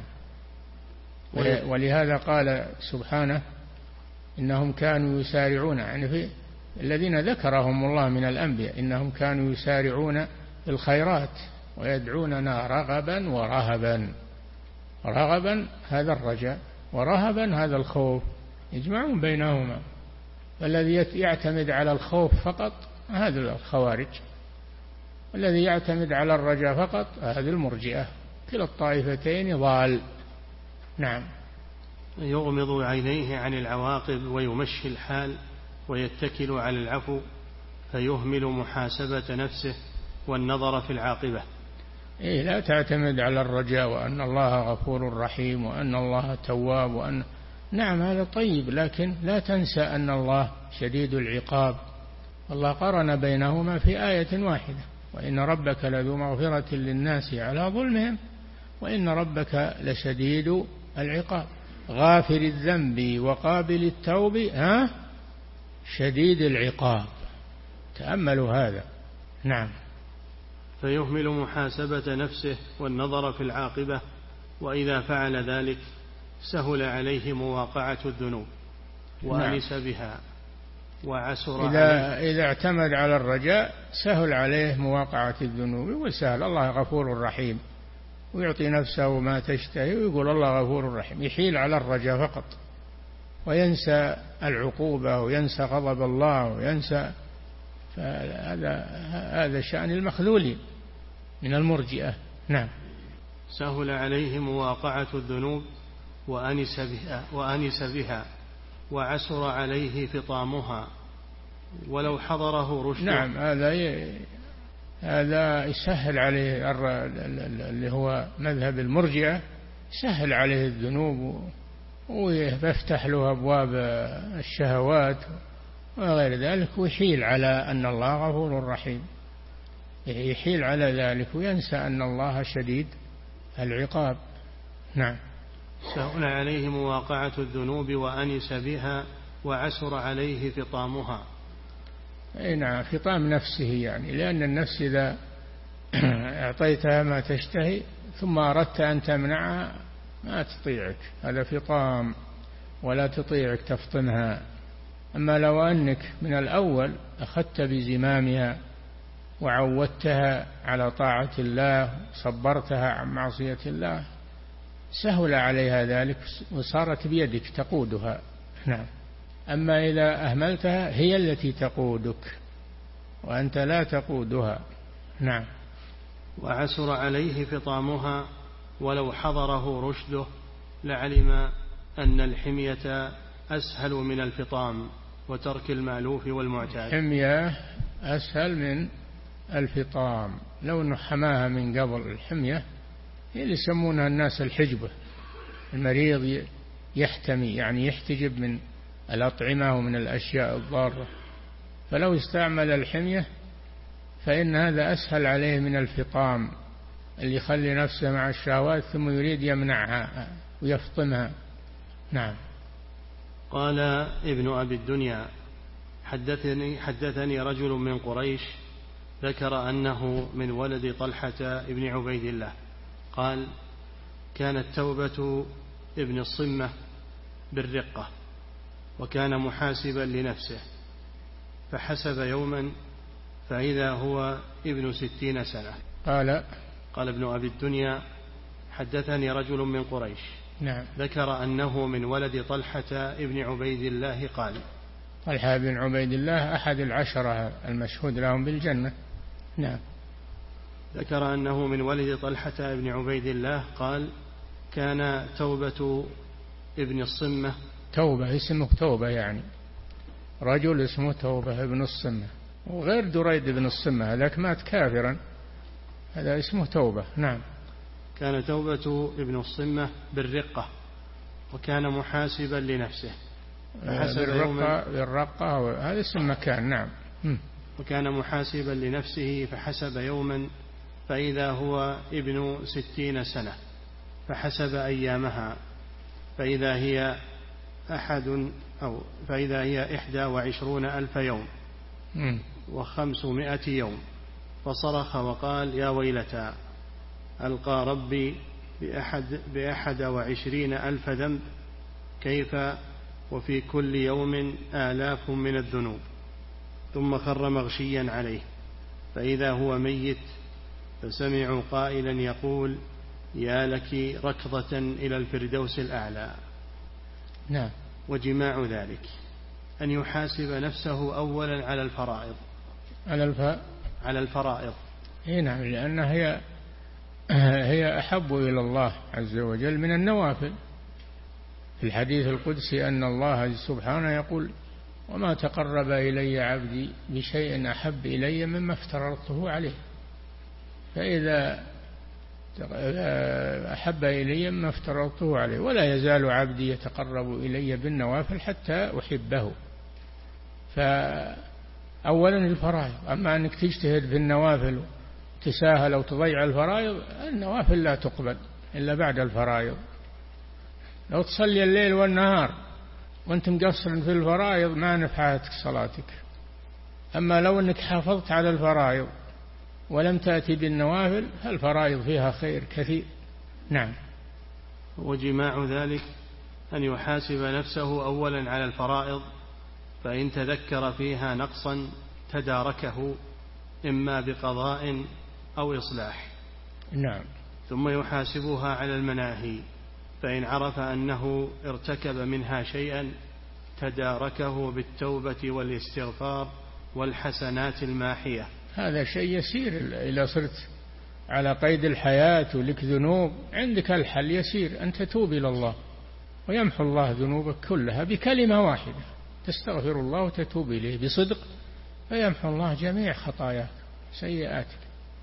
S3: ولهذا قال سبحانه إنهم كانوا يسارعون، يعني في الذين ذكرهم الله من الأنبياء إنهم كانوا يسارعون في الخيرات ويدعوننا رغبا ورهبا. رغبا هذا الرجاء، ورهبا هذا الخوف، يجمعون بينهما. فالذي يعتمد على الخوف فقط هذا الخوارج، والذي يعتمد على الرجاء فقط هذه المرجئة. كلا الطائفتين ضال. نعم.
S2: يغمض عينيه عن العواقب ويمشي الحال ويتكل على العفو، فيهمل محاسبة نفسه والنظر في العاقبة.
S3: إيه، لا تعتمد على الرجاء وأن الله غفور رحيم وأن الله تواب وأن نعم هذا طيب، لكن لا تنسى أن الله شديد العقاب. الله قرن بينهما في آية واحدة: وإن ربك لذو مغفرة للناس على ظلمهم وإن ربك لشديد العقاب. غافر الذنب وقابل التوب ها شديد العقاب. تأملوا هذا. نعم.
S2: فيهمل محاسبة نفسه والنظر في العاقبة، وإذا فعل ذلك سهل عليه مواقعة الذنوب وأنس نعم. بها وعسر
S3: إذا,
S2: عليه.
S3: إذا اعتمد على الرجاء سهل عليه مواقعة الذنوب، وسهل. الله غفور رحيم، ويعطي نفسه ما تشتهي، ويقول الله غفور رحيم. يحيل على الرجاء فقط وينسى العقوبة وينسى غضب الله وينسى. فهذا هذا شأن المخذولين من المرجئة. نعم.
S2: سهل عليه مواقعة الذنوب وأنس بها, وأنس بها وعسر عليه فطامها ولو حضره رشد.
S3: نعم. هذا ي... هذا يسهل عليه اللي هو مذهب المرجئة، يسهل عليه الذنوب ويفتح له أبواب الشهوات وغير ذلك، ويحيل على أن الله غفور رحيم، يحيل على ذلك وينسى أن الله شديد العقاب. نعم.
S2: سهل عليه مواقعة الذنوب وأنس بها وعسر عليه فطامها.
S3: أي نعم، فطام نفسه، يعني لأن النفس إذا أعطيتها ما تشتهي ثم أردت أن تمنعها ما تطيعك، هذا فطام، ولا تطيعك تفطمها. أما لو أنك من الأول أخذت بزمامها وعودتها على طاعة الله صبرتها عن معصية الله سهل عليها ذلك وصارت بيدك تقودها. نعم. أما إذا أهملتها هي التي تقودك وأنت لا تقودها. نعم.
S2: وعسر عليه فطامها ولو حضره رشده لعلم أن الحمية أسهل من الفطام وترك المألوف والمعتاد.
S3: الحمية أسهل من الفطام، لو أنه حماها من قبل. الحمية هي اللي يسمونها الناس الحجبة، المريض يحتمي يعني يحتجب من الأطعمة ومن الأشياء الضارة، فلو استعمل الحمية فإن هذا أسهل عليه من الفطام اللي يخلي نفسه مع الشهوات ثم يريد يمنعها ويفطمها. نعم.
S2: قال ابن أبي الدنيا حدثني, حدثني رجل من قريش ذكر أنه من ولد طلحة ابن عبيد الله قال: كانت توبة ابن الصمة بالرقة، وكان محاسبا لنفسه، فحسب يوما فإذا هو ابن ستين سنة.
S3: قال
S2: قال ابن أبي الدنيا حدثني رجل من قريش
S3: نعم.
S2: ذكر أنه من ولد طلحة ابن عبيد الله قال.
S3: طلحة بن عبيد الله أحد العشرة المشهود لهم بالجنة. نعم.
S2: ذكر أنه من ولد طلحة ابن عبيد الله قال: كان توبة ابن الصمة.
S3: توبة اسمه توبة، يعني رجل اسمه توبة ابن الصمة، وغير دريد بن الصمة هذاك مات كافرا، هذا اسمه توبة. نعم.
S2: كان توبة ابن الصمة بالرقة، وكان محاسبا لنفسه،
S3: بالرقة, بالرقة هذا اسم مكان. نعم.
S2: وكان محاسبا لنفسه فحسب يوما فإذا هو ابن ستين سنة فحسب أيامها، فإذا هي أحد أو فإذا هي إحدى وعشرون ألف يوم وخمسمائة يوم، فصرخ وقال: يا ويلتى ألقى ربي بأحد, بأحد وعشرين ألف ذنب، كيف وفي كل يوم آلاف من الذنوب. ثم خر مغشيا عليه، فإذا هو ميت، فسمعوا قائلا يقول: يا لك ركضة إلى الفردوس الأعلى.
S3: نعم.
S2: وجماع ذلك أن يحاسب نفسه أولا على الفرائض
S3: على الف...
S2: على الفرائض
S3: إيه نعم، لأنها هي هي أحب إلى الله عز وجل من النوافل. في الحديث القدسي أن الله سبحانه يقول: وما تقرب إلي عبدي بشيء أحب إلي مما افترضته عليه. فإذا أحب إلي مما افترضته عليه، ولا يزال عبدي يتقرب إلي بالنوافل حتى أحبه. فأولا الفرائض، أما أنك تجتهد في النوافل تساهل أو تضيع الفرائض، النوافل لا تقبل إلا بعد الفرائض. لو تصلي الليل والنهار وأنت مقصر في الفرائض ما نفعتك صلاتك. أما لو أنك حافظت على الفرائض ولم تأتي بالنوافل فالفرائض فيها خير كثير. نعم.
S2: وجماع ذلك أن يحاسب نفسه أولا على الفرائض، فإن تذكر فيها نقصا تداركه إما بقضاء أو إصلاح.
S3: نعم.
S2: ثم يحاسبها على المناهي، فإن عرف أنه ارتكب منها شيئا تداركه بالتوبة والاستغفار والحسنات الماحية.
S3: هذا شيء يسير. إذا صرت على قيد الحياة ولك ذنوب، عندك الحل يسير، أن تتوب إلى الله ويمحو الله ذنوبك كلها بكلمة واحدة، تستغفر الله وتتوب إليه بصدق، فيمحو الله جميع خطاياك سيئاتك.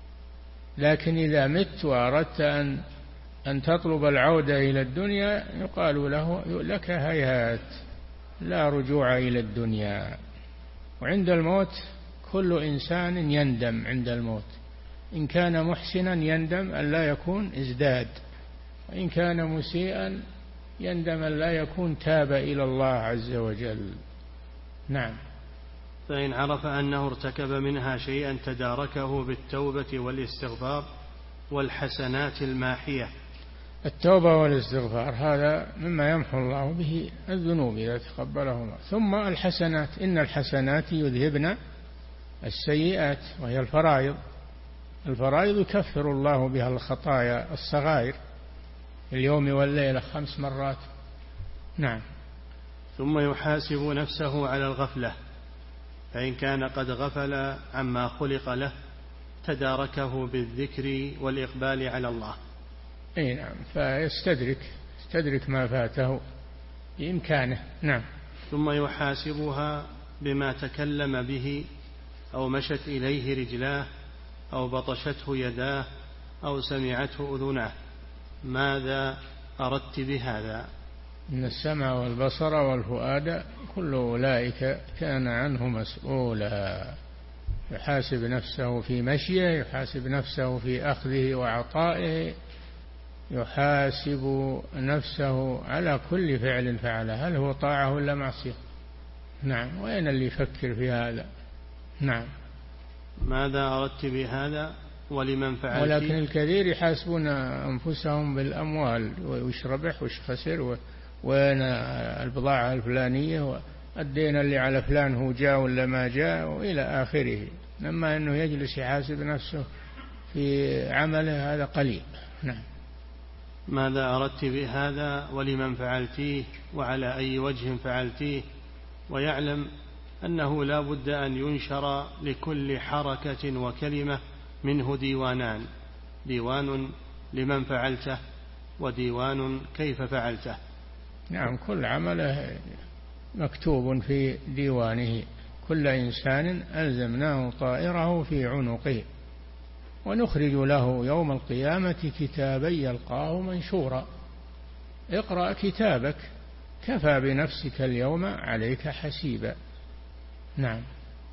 S3: لكن إذا مت وأردت أن أن تطلب العودة إلى الدنيا، يقال له لك هيهات، لا رجوع إلى الدنيا. وعند الموت كل إنسان يندم عند الموت، إن كان محسنا يندم أن لا يكون ازداد، وإن كان مسيئا يندم أن لا يكون تاب إلى الله عز وجل. نعم.
S2: فإن عرف أنه ارتكب منها شيئا تداركه بالتوبة والاستغفار والحسنات الماحية.
S3: التوبة والاستغفار هذا مما يمحو الله به الذنوب إذا تقبله الله. ثم الحسنات، إن الحسنات يذهبن السيئات، وهي الفرائض. الفرائض يكفر الله بها الخطايا الصغائر اليوم والليلة خمس مرات. نعم.
S2: ثم يحاسب نفسه على الغفلة، فإن كان قد غفل عما خلق له تداركه بالذكر والإقبال على الله.
S3: أي نعم، فيستدرك يستدرك ما فاته بإمكانه. نعم.
S2: ثم يحاسبها بما تكلم به أو مشت إليه رجلاه أو بطشته يداه أو سمعته أذناه. ماذا أردت بهذا؟
S3: إن السمع والبصر والفؤاد كل أولئك كان عنه مسؤولا. يحاسب نفسه في مشيه، يحاسب نفسه في أخذه وعطائه، يحاسب نفسه على كل فعل فعله، هل هو طاعة ولا معصية. نعم. وين اللي يفكر في هذا؟ نعم.
S2: ماذا أردت بهذا ولمن فعلت؟
S3: ولكن الكثير يحاسبون أنفسهم بالأموال، وش ربح وش خسر، وين البضاعة الفلانية، والدين اللي على فلان هو جاء ولا ما جاء، وإلى آخره. لما أنه يجلس يحاسب نفسه في عمله هذا قليل. نعم.
S2: ماذا أردت بهذا ولمن فعلتيه وعلى أي وجه فعلتيه، ويعلم أنه لا بد أن ينشر لكل حركة وكلمة منه ديوانان: ديوان لمن فعلته وديوان كيف فعلته.
S3: نعم. كل عمله مكتوب في ديوانه. كل إنسان ألزمناه طائره في عنقه ونخرج له يوم القيامة كتابا يلقاه منشورا. اقرأ كتابك كفى بنفسك اليوم عليك حسيبا. نعم.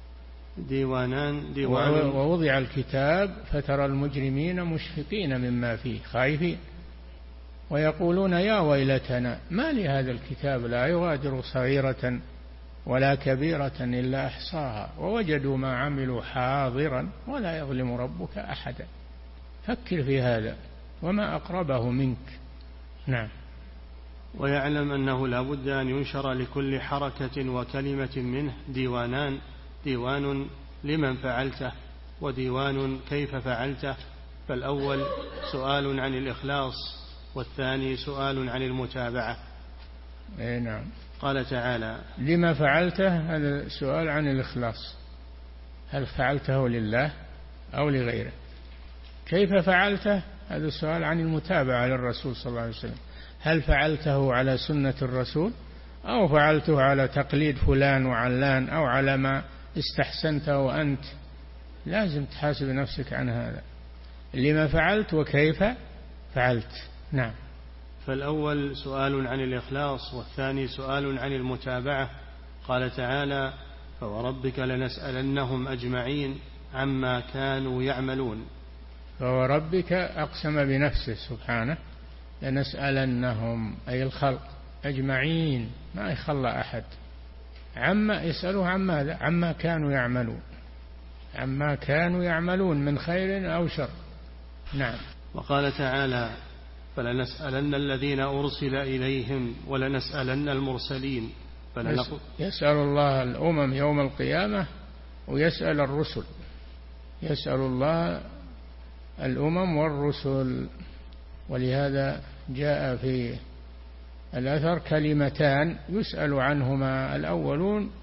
S2: ديوانان ديوان
S3: ووضع الكتاب فترى المجرمين مشفقين مما فيه خائفين ويقولون يا ويلتنا ما لهذا الكتاب لا يغادر صغيرة ولا كبيرة إلا أحصاها ووجدوا ما عملوا حاضرا ولا يظلم ربك أحدا. فكر في هذا وما أقربه منك. نعم.
S2: ويعلم أنه لا بد أن ينشر لكل حركة وكلمة منه ديوانان، ديوان لمن فعلته وديوان كيف فعلته. فالأول سؤال عن الإخلاص والثاني سؤال عن المتابعة.
S3: أي نعم.
S2: قال تعالى
S3: لما فعلته هذا سؤال عن الإخلاص، هل فعلته لله أو لغيره. كيف فعلته هذا سؤال عن المتابعة للرسول صلى الله عليه وسلم، هل فعلته على سنة الرسول أو فعلته على تقليد فلان وعلان أو على ما استحسنته أنت. لازم تحاسب نفسك عن هذا، لما فعلت وكيف فعلت. نعم.
S2: فالأول سؤال عن الإخلاص والثاني سؤال عن المتابعة. قال تعالى فوربك لنسألنهم أجمعين عما كانوا يعملون.
S3: فوربك أقسم بنفسه سبحانه لنسألنهم أي الخلق أجمعين ما يخلى أحد. عما يسألوه عن ماذا؟ عما كانوا يعملون، عما كانوا يعملون من خير أو شر. نعم.
S2: وقال تعالى فلنسألن الذين أرسل إليهم ولنسألن المرسلين.
S3: يسأل الله الأمم يوم القيامة ويسأل الرسل، يسأل الله الأمم والرسل. ولهذا جاء في الأثر كلمتان يسأل عنهما الأولون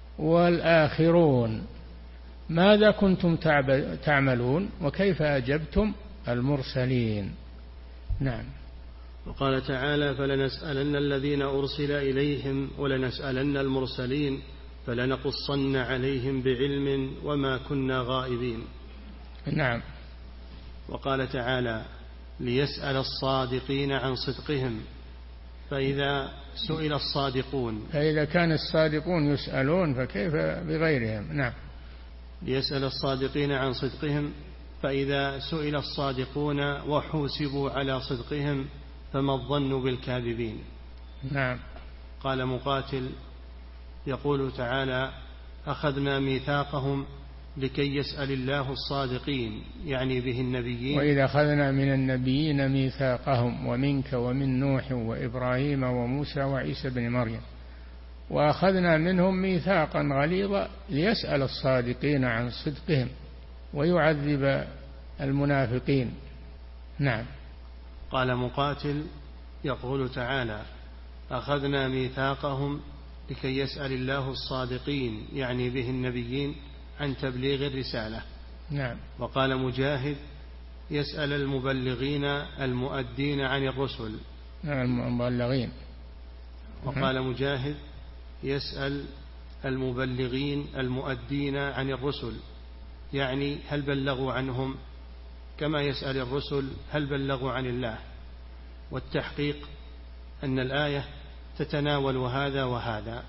S3: والآخرون: ماذا كنتم تعملون وكيف أجبتم المرسلين. نعم.
S2: وقال تعالى فلنسألن الذين أرسل إليهم ولنسألن المرسلين فلنقصن عليهم بعلم وما كنا غائبين.
S3: نعم.
S2: وقال تعالى ليسأل الصادقين عن صدقهم فإذا سئل الصادقون.
S3: فإذا كان الصادقون يسألون فكيف بغيرهم. نعم.
S2: ليسأل الصادقين عن صدقهم فإذا سئل الصادقون وحوسبوا على صدقهم فما الظن بالكاذبين.
S3: نعم.
S2: قال مقاتل يقول تعالى أخذنا ميثاقهم لكي يسأل الله الصادقين يعني به النبيين.
S3: وإذا أخذنا من النبيين ميثاقهم ومنك ومن نوح وإبراهيم وموسى وعيسى بن مريم وأخذنا منهم ميثاقا غليظا ليسأل الصادقين عن صدقهم ويعذب المنافقين. نعم.
S2: قال مقاتل يقول تعالى أخذنا ميثاقهم لكي يسأل الله الصادقين يعني به النبيين عن تبليغ الرسالة.
S3: نعم.
S2: وقال مجاهد يسأل المبلغين المؤدين عن الرسل.
S3: المبلغين.
S2: وقال مجاهد يسأل المبلغين المؤدين عن الرسل يعني هل بلغوا عنهم كما يسأل الرسل هل بلغوا عن الله. والتحقيق أن الآية تتناول هذا وهذا.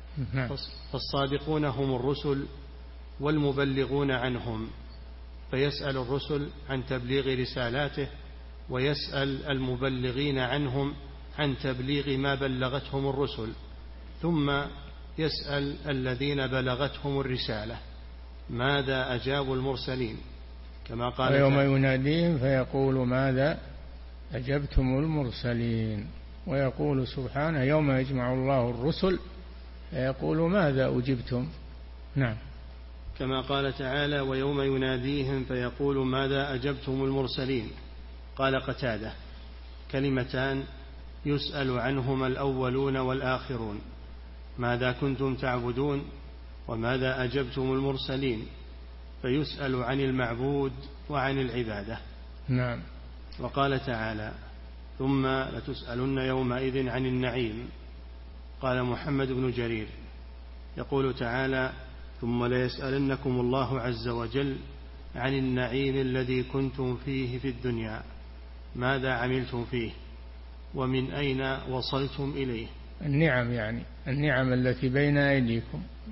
S2: فالصادقون هم الرسل والمبلغون عنهم، فيسأل الرسل عن تبليغ رسالاته ويسأل المبلغين عنهم عن تبليغ ما بلغتهم الرسل، ثم يسأل الذين بلغتهم الرسالة ماذا أجابوا المرسلين كما قال
S3: ويوم يناديهم فيقول ماذا أجبتم المرسلين. ويقول سبحانه يوم يجمع الله الرسل فيقول ماذا أجبتم. نعم.
S2: كما قال تعالى ويوم يناديهم فيقول ماذا أجبتم المرسلين. قال قتادة كلمتان يسأل عنهما الأولون والآخرون: ماذا كنتم تعبدون وماذا أجبتم المرسلين. فيسأل عن المعبود وعن العبادة.
S3: نعم.
S2: وقال تعالى ثم لتسألن يومئذ عن النعيم. قال محمد بن جرير يقول تعالى ثم ليسألنكم الله عز وجل عن النعيم الذي كنتم فيه في الدنيا ماذا عملتم فيه ومن أين وصلتم إليه.
S3: النعم يعني النعم التي بين أيديكم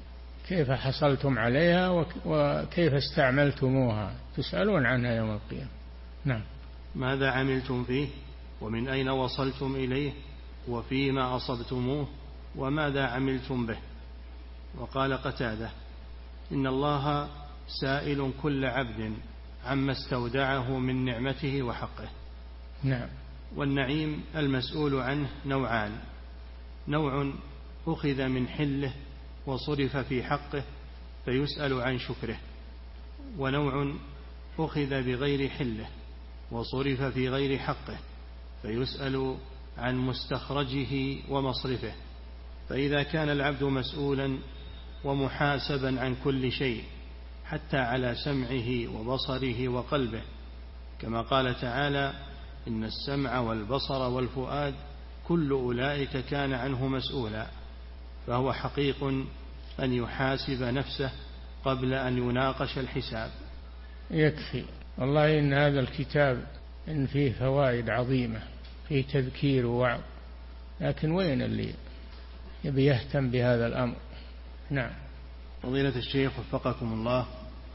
S3: كيف حصلتم عليها وكيف استعملتموها، تسألون عنها يوم القيامة. نعم.
S2: ماذا عملتم فيه ومن أين وصلتم إليه وفيما أصبتموه وماذا عملتم به. وقال قتادة: إن الله سائل كل عبد عما استودعه من نعمته وحقه.
S3: نعم.
S2: والنعيم المسؤول عنه نوعان: نوع أخذ من حله وصرف في حقه فيسأل عن شكره، ونوع أخذ بغير حله وصرف في غير حقه فيسأل عن مستخرجه ومصرفه. فإذا كان العبد مسؤولا ومحاسبا عن كل شيء حتى على سمعه وبصره وقلبه، كما قال تعالى: إن السمع والبصر والفؤاد كل أولئك كان عنه مسؤولا، فهو حقيق أن يحاسب نفسه قبل أن يناقش الحساب.
S3: يكفي والله إن هذا الكتاب إن فيه فوائد عظيمة، فيه تذكير ووعظ، لكن وين اللي يبي يهتم بهذا الأمر؟ نعم.
S2: فضيلة الشيخ وفقكم الله،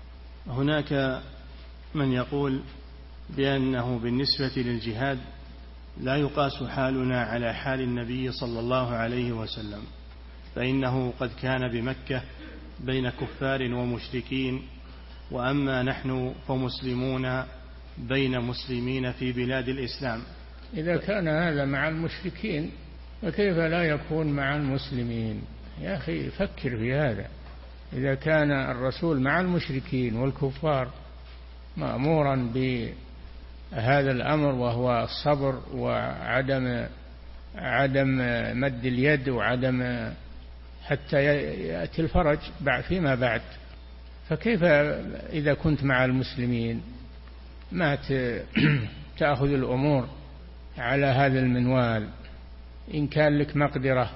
S2: هناك من يقول بأنه بالنسبة للجهاد لا يقاس حالنا على حال النبي صلى الله عليه وسلم، فإنه قد كان بمكة بين كفار ومشركين، وأما نحن فمسلمون بين مسلمين في بلاد الإسلام.
S3: إذا كان هذا مع المشركين فكيف لا يكون مع المسلمين؟ يا أخي فكر في هذا. إذا كان الرسول مع المشركين والكفار مأمورا بهذا الأمر وهو الصبر وعدم عدم مد اليد وعدم حتى يأتي الفرج فيما بعد، فكيف إذا كنت مع المسلمين ما تأخذ الأمور على هذا المنوال؟ إن كان لك مقدرة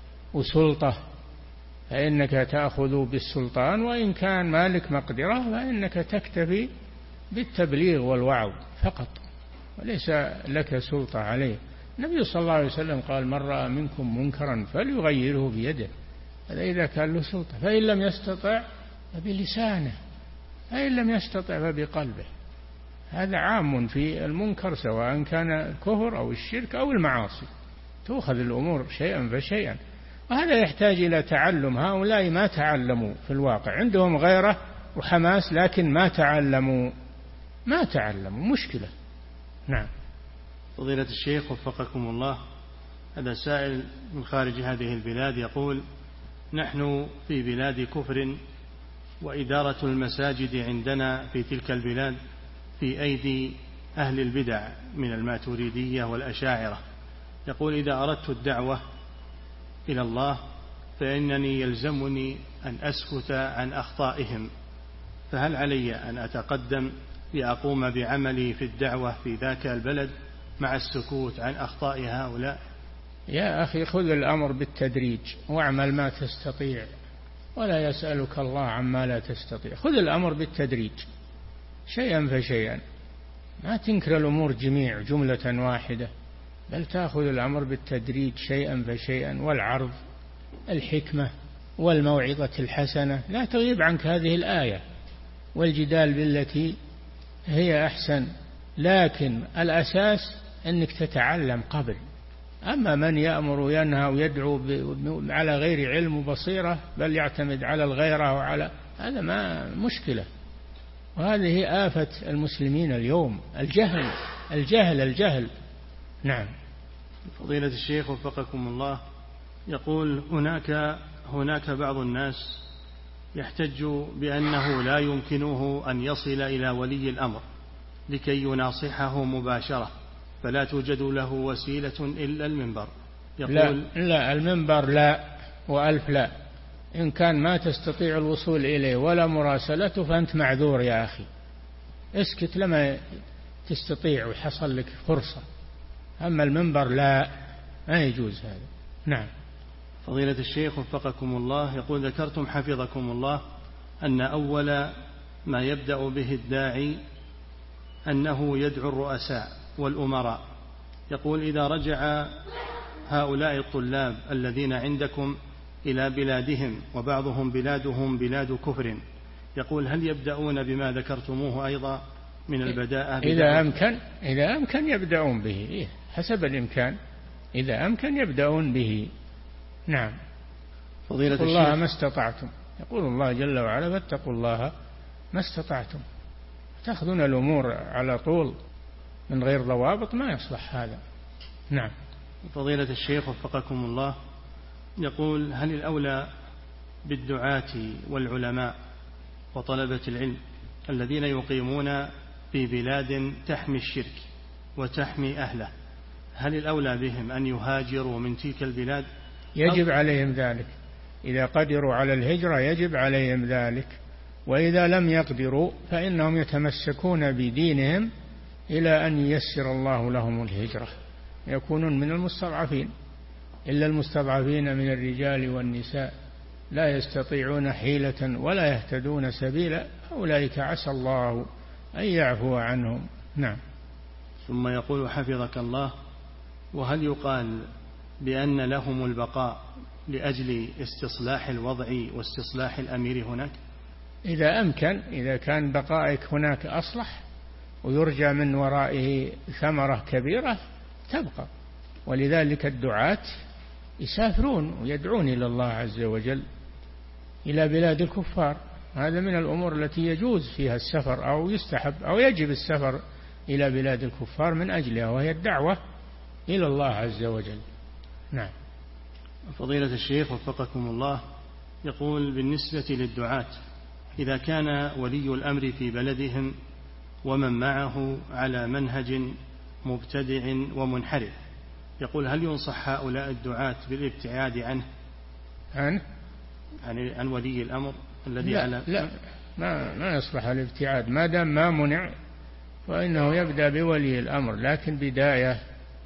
S3: وسلطة فإنك تأخذ بالسلطان، وإن كان ما لك مقدرة فإنك تكتفي بالتبليغ والوعظ فقط، وليس لك سلطة عليه. النبي صلى الله عليه وسلم قال: من رأى منكم منكرا فليغيره بيده، هذا إذا كان له سلطة، فإن لم يستطع فبلسانه، فإن لم يستطع فبقلبه. هذا عام في المنكر سواء كان الكفر أو الشرك أو المعاصي، تأخذ الأمور شيئا فشيئا. وهذا يحتاج إلى تعلم. هؤلاء ما تعلموا في الواقع، عندهم غيرة وحماس لكن ما تعلموا ما تعلموا مشكلة. نعم.
S2: فضيلة الشيخ وفقكم الله، هذا سائل من خارج هذه البلاد يقول: نحن في بلاد كفر، وإدارة المساجد عندنا في تلك البلاد في أيدي أهل البدع من الماتريدية والأشاعرة. يقول: إذا أردت الدعوة إلى الله فإنني يلزمني أن أسكت عن أخطائهم، فهل علي أن أتقدم لأقوم بعملي في الدعوة في ذاك البلد مع السكوت عن أخطاء هؤلاء؟
S3: يا أخي خذ الأمر بالتدريج واعمل ما تستطيع، ولا يسألك الله عما لا تستطيع. خذ الأمر بالتدريج شيئا فشيئا، ما تنكر الأمور جميع جملة واحدة، بل تأخذ الأمر بالتدريج شيئا فشيئا، والعرض الحكمة والموعظة الحسنة لا تغيب عنك هذه الآية، والجدال بالتي هي أحسن. لكن الأساس أنك تتعلم قبل. أما من يأمر وينهى ويدعو على غير علم وبصيرة، بل يعتمد على الغيرة وعلى هذا، ما مشكلة. وهذه آفة المسلمين اليوم، الجهل الجهل الجهل. نعم.
S2: فضيلة الشيخ وفقكم الله، يقول: هناك هناك بعض الناس يحتج بأنه لا يمكنه أن يصل إلى ولي الأمر لكي يناصحه مباشرة، فلا توجد له وسيلة إلا المنبر. يقول:
S3: لا, لا المنبر لا، وألف لا. إن كان ما تستطيع الوصول إليه ولا مراسلته فأنت معذور يا أخي، اسكت لما تستطيع وحصل لك فرصة. أما المنبر لا، ما يجوز هذا. نعم.
S2: فضيلة الشيخ وفقكم الله، يقول: ذكرتم حفظكم الله أن أول ما يبدأ به الداعي أنه يدعو الرؤساء والأمراء. يقول: إذا رجع هؤلاء الطلاب الذين عندكم إلى بلادهم وبعضهم بلادهم بلاد كفر، يقول هل يبدأون بما ذكرتموه أيضا من البداءة؟
S3: إذا أمكن إذا أمكن يبدأون به حسب الإمكان، إذا أمكن يبدأون به. نعم.
S2: فضيلة
S3: اتقوا الله ما استطعتم، يقول الله جل وعلا فاتقوا الله ما استطعتم. تأخذون الأمور على طول من غير ضوابط ما يصلح هذا. نعم.
S2: فضيلة الشيخ وفقكم الله، يقول هل الأولى بالدعاة والعلماء وطلبة العلم الذين يقيمون في بلاد تحمي الشرك وتحمي أهله، هل الأولى بهم أن يهاجروا من تلك البلاد؟
S3: يجب عليهم ذلك، إذا قدروا على الهجرة يجب عليهم ذلك، وإذا لم يقدروا فإنهم يتمسكون بدينهم إلى أن ييسر الله لهم الهجرة، يكونون من المستضعفين. إلا المستضعفين من الرجال والنساء لا يستطيعون حيلة ولا يهتدون سبيلا، أولئك عسى الله أن يعفو عنهم. نعم.
S2: ثم يقول حفظك الله، وهل يقال بأن لهم البقاء لأجل استصلاح الوضع واستصلاح الأمير هناك؟
S3: إذا أمكن، إذا كان بقائك هناك أصلح ويرجى من ورائه ثمرة كبيرة تبقى. ولذلك الدعاة يسافرون ويدعون إلى الله عز وجل إلى بلاد الكفار، هذا من الأمور التي يجوز فيها السفر أو يستحب أو يجب السفر إلى بلاد الكفار من أجلها، وهي الدعوة إلى الله عز وجل. نعم.
S2: فضيلة الشيخ وفقكم الله، يقول بالنسبة للدعاة إذا كان ولي الأمر في بلدهم ومن معه على منهج مبتدع ومنحرف، يقول هل ينصح هؤلاء الدعاة بالابتعاد عنه
S3: عن
S2: عن, عن ولي الأمر الذي
S3: لا
S2: على
S3: لا ما ما يصلح الابتعاد ما دام ما منع، فإنه يبدأ بولي الأمر، لكن بداية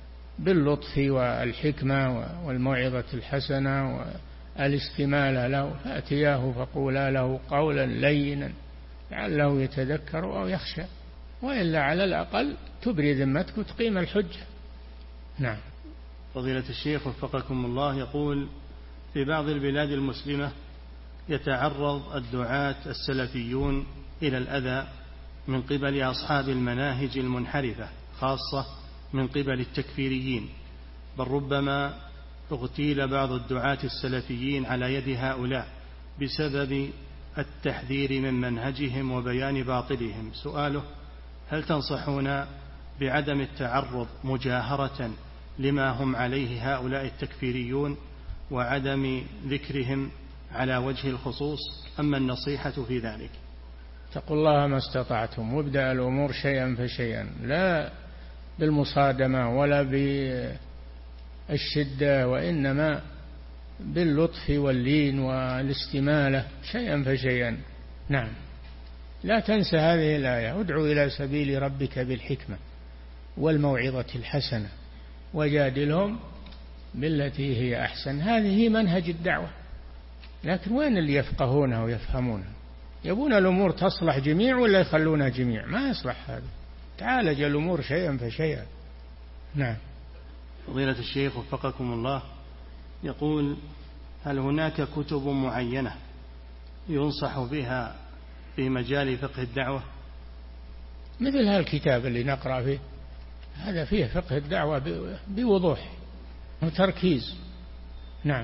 S3: باللطف والحكمة والموعظة الحسنة والاستمالة له، فأتياه فقولا له قولا لينا لعله يتذكر أو يخشى، وإلا على الأقل تبري ذمتك وتقيم الحجة. نعم.
S2: فضيلة الشيخ وفقكم الله، يقول في بعض البلاد المسلمة يتعرض الدعاة السلفيون إلى الأذى من قبل أصحاب المناهج المنحرفة، خاصة من قبل التكفيريين، بل ربما اغتيل بعض الدعاة السلفيين على يد هؤلاء بسبب التحذير من منهجهم وبيان باطلهم. سؤاله هل تنصحون بعدم التعرض مجاهرة لما هم عليه هؤلاء التكفيريون وعدم ذكرهم على وجه الخصوص، أما النصيحة في ذلك؟
S3: اتقوا الله ما استطعتم، وابدأ الأمور شيئا فشيئا، لا بالمصادمة ولا بالشدة، وإنما باللطف واللين والاستمالة شيئا فشيئا. نعم. لا تنسى هذه الآية، ادعو إلى سبيل ربك بالحكمة والموعظة الحسنة وجادلهم بالتي هي أحسن. هذه منهج الدعوة، لكن وين اللي يفقهونها ويفهمونها؟ يبون الأمور تصلح جميع ولا يخلونها جميع؟ ما يصلح هذا، تعالج الأمور شيئا فشيئا. نعم.
S2: فضيلة الشيخ وفقكم الله، يقول هل هناك كتب معينة ينصح بها في مجال فقه الدعوة؟
S3: مثل هالكتاب اللي نقرأ فيه، هذا فيه فقه الدعوة بوضوح وتركيز. نعم.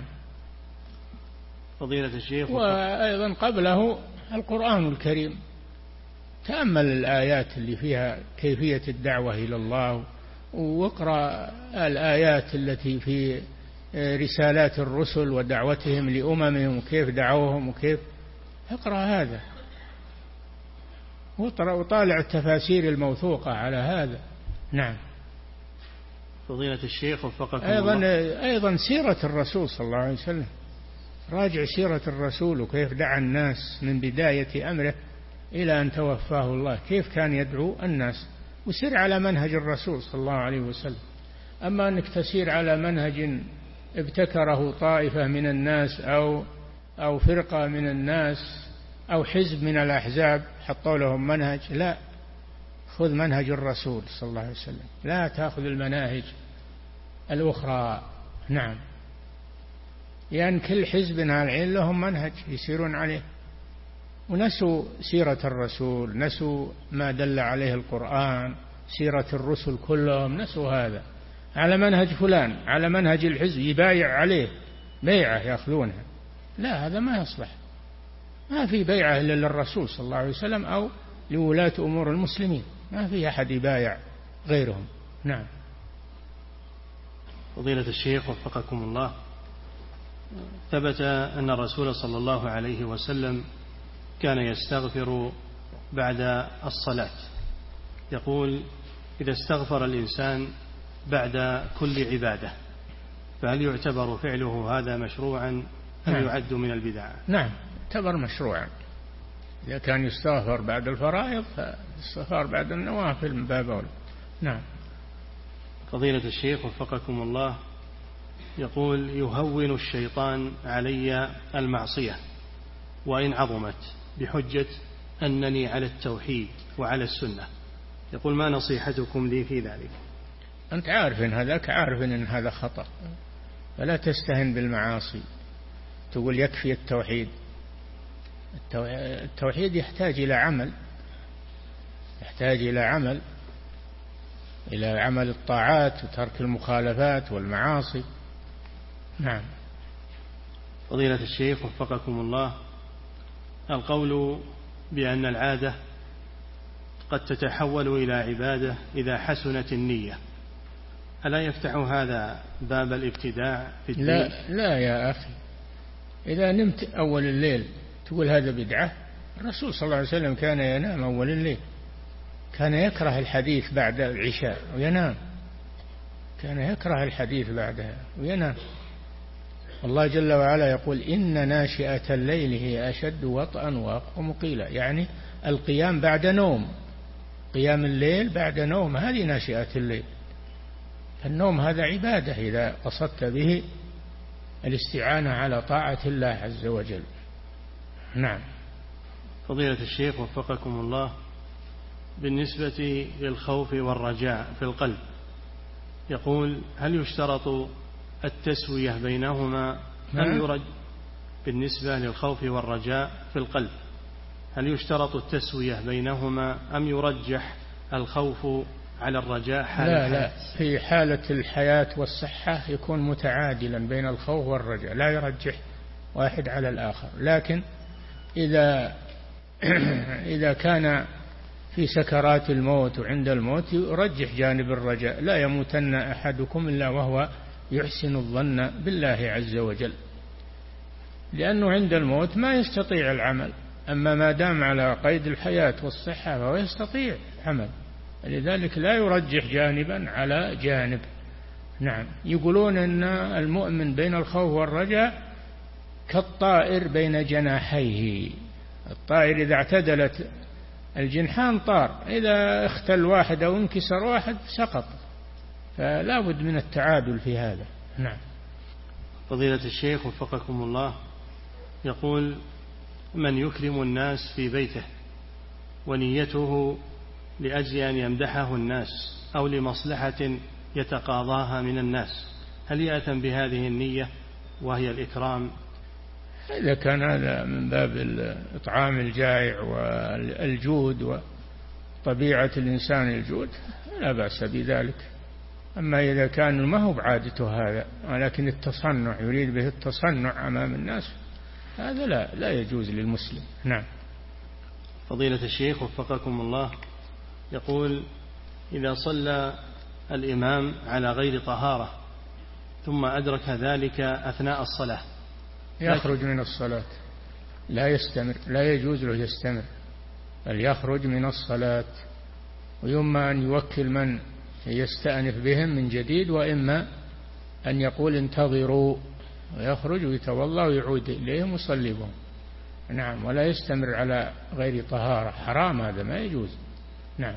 S2: فضيلة الشيخ
S3: وأيضا قبله القرآن الكريم، تأمل الآيات اللي فيها كيفية الدعوة إلى الله، واقرأ الآيات التي في رسالات الرسل ودعوتهم لأممهم وكيف دعوهم وكيف، اقرأ هذا وطالع التفاسير الموثوقة على هذا. نعم.
S2: فضيلة الشيخ وفقكم
S3: أيضا
S2: الله،
S3: أيضا سيرة الرسول صلى الله عليه وسلم، راجع سيرة الرسول وكيف دعا الناس من بداية أمره إلى أن توفاه الله، كيف كان يدعو الناس، وسير على منهج الرسول صلى الله عليه وسلم. أما أنك تسير على منهج ابتكره طائفة من الناس أو أو فرقة من الناس أو حزب من الأحزاب حطوا لهم منهج، لا، خذ منهج الرسول صلى الله عليه وسلم، لا تأخذ المناهج الأخرى. نعم. لأن كل حزب العين لهم منهج يسيرون عليه، ونسوا سيرة الرسول، نسوا ما دل عليه القرآن، سيرة الرسل كلهم نسوا هذا، على منهج فلان، على منهج الحزب يبايع عليه بيعة يأخذونها. لا، هذا ما يصلح، ما في بيعة إلا للرسول صلى الله عليه وسلم أو لولاة أمور المسلمين، ما في أحد يبايع غيرهم. نعم.
S2: فضيلة الشيخ وفقكم الله، ثبت أن الرسول صلى الله عليه وسلم كان يستغفر بعد الصلاة، يقول إذا استغفر الإنسان بعد كل عبادة فهل يعتبر فعله هذا مشروعا أم
S3: نعم.
S2: يعد من البدع؟
S3: نعم، يعتبر مشروعا. إذا كان يستغفر بعد الفرائض فالاستغفار بعد النوافل من باب أولى. نعم.
S2: فضيلة الشيخ وفقكم الله، يقول يهون الشيطان علي المعصية وإن عظمت بحجة أنني على التوحيد وعلى السنة، يقول ما نصيحتكم لي في ذلك؟
S3: أنت عارف إن هذاك، عارف إن هذا خطأ، فلا تستهن بالمعاصي تقول يكفي التوحيد. التوحيد يحتاج إلى عمل، يحتاج إلى عمل إلى عمل الطاعات وترك المخالفات والمعاصي. نعم.
S2: فضيلة الشيخ وفقكم الله، القول بأن العادة قد تتحول إلى عبادة إذا حسنت النية، ألا يفتح هذا باب الابتداع في الدين؟
S3: لا لا يا أخي، إذا نمت أول الليل تقول هذا بدعة؟ الرسول صلى الله عليه وسلم كان ينام أول الليل، كان يكره الحديث بعد العشاء وينام، كان يكره الحديث بعدها وينام. الله جل وعلا يقول إن ناشئة الليل هي أشد وطئا وأقوم قيلا، يعني القيام بعد نوم، قيام الليل بعد نوم، هذه ناشئة الليل. النوم هذا عبادة إذا قصدت به الاستعانة على طاعة الله عز وجل. نعم.
S2: فضيلة الشيخ وفقكم الله، بالنسبة للخوف والرجاء في القلب، يقول هل يشترط التسوية بينهما أم يرج بالنسبة للخوف والرجاء في القلب هل يشترط التسوية بينهما أم يرجح الخوف على الرجاء حال
S3: لا
S2: الحياة؟
S3: لا، في حالة الحياة والصحة يكون متعادلا بين الخوف والرجاء، لا يرجح واحد على الآخر. لكن إذا إذا كان في سكرات الموت وعند الموت يرجح جانب الرجاء، لا يموتن أحدكم إلا وهو يحسن الظن بالله عز وجل، لأنه عند الموت ما يستطيع العمل، أما ما دام على قيد الحياة والصحة فهو يستطيع العمل، لذلك لا يرجح جانبا على جانب. نعم. يقولون أن المؤمن بين الخوف والرجاء كالطائر بين جناحيه، الطائر إذا اعتدلت الجنحان طار، إذا اختل واحد أو انكسر واحد سقط، فلا بد من التعادل في هذا. نعم.
S2: فضيلة الشيخ وفقكم الله، يقول من يكرم الناس في بيته ونيته لأجل أن يمدحه الناس أو لمصلحة يتقاضاها من الناس، هل يأثم بهذه النية وهي الإكرام؟
S3: إذا كان هذا من باب إطعام الجائع والجود وطبيعة الإنسان الجود لا بأس بذلك. أما إذا كان ما هو بعادته هذا ولكن التصنع، يريد به التصنع أمام الناس، هذا لا لا يجوز للمسلم. نعم.
S2: فضيلة الشيخ وفقكم الله، يقول إذا صلى الإمام على غير طهارة ثم أدرك ذلك أثناء الصلاة
S3: يخرج من الصلاة، لا يستمر، لا يجوز له يستمر، بل يخرج من الصلاة، ويما أن يوكل من يستأنف بهم من جديد، وإما أن يقول انتظروا ويخرج ويتوضأ ويعود إليهم ويصلي بهم. نعم. ولا يستمر على غير طهارة، حرام، هذا ما يجوز. نعم.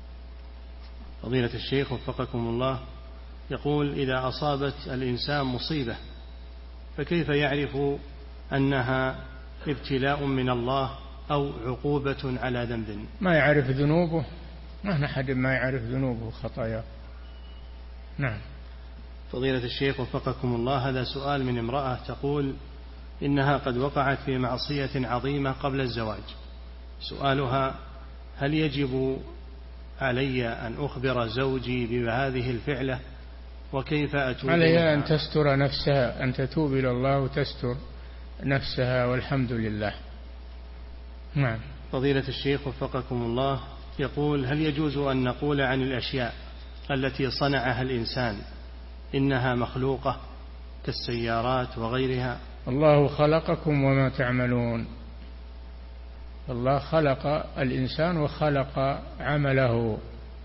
S2: فضيلة الشيخ وفقكم الله، يقول إذا أصابت الإنسان مصيبة فكيف يعرف أنها ابتلاء من الله أو عقوبة على ذنب؟
S3: ما يعرف ذنوبه، ما أحد ما يعرف ذنوبه وخطاياه. نعم.
S2: فضيلة الشيخ وفقكم الله، هذا سؤال من امرأة تقول إنها قد وقعت في معصية عظيمة قبل الزواج. سؤالها: هل يجب علي أن أخبر زوجي بهذه الفعلة؟ وكيف أتوب؟
S3: عليها أن تستر نفسها، أن تتوب إلى الله وتستر نفسها، والحمد لله. نعم.
S2: فضيلة الشيخ وفقكم الله يقول: هل يجوز أن نقول عن الأشياء التي صنعها الإنسان إنها مخلوقة كالسيارات وغيرها؟
S3: الله خلقكم وما تعملون. الله خلق الإنسان وخلق عمله.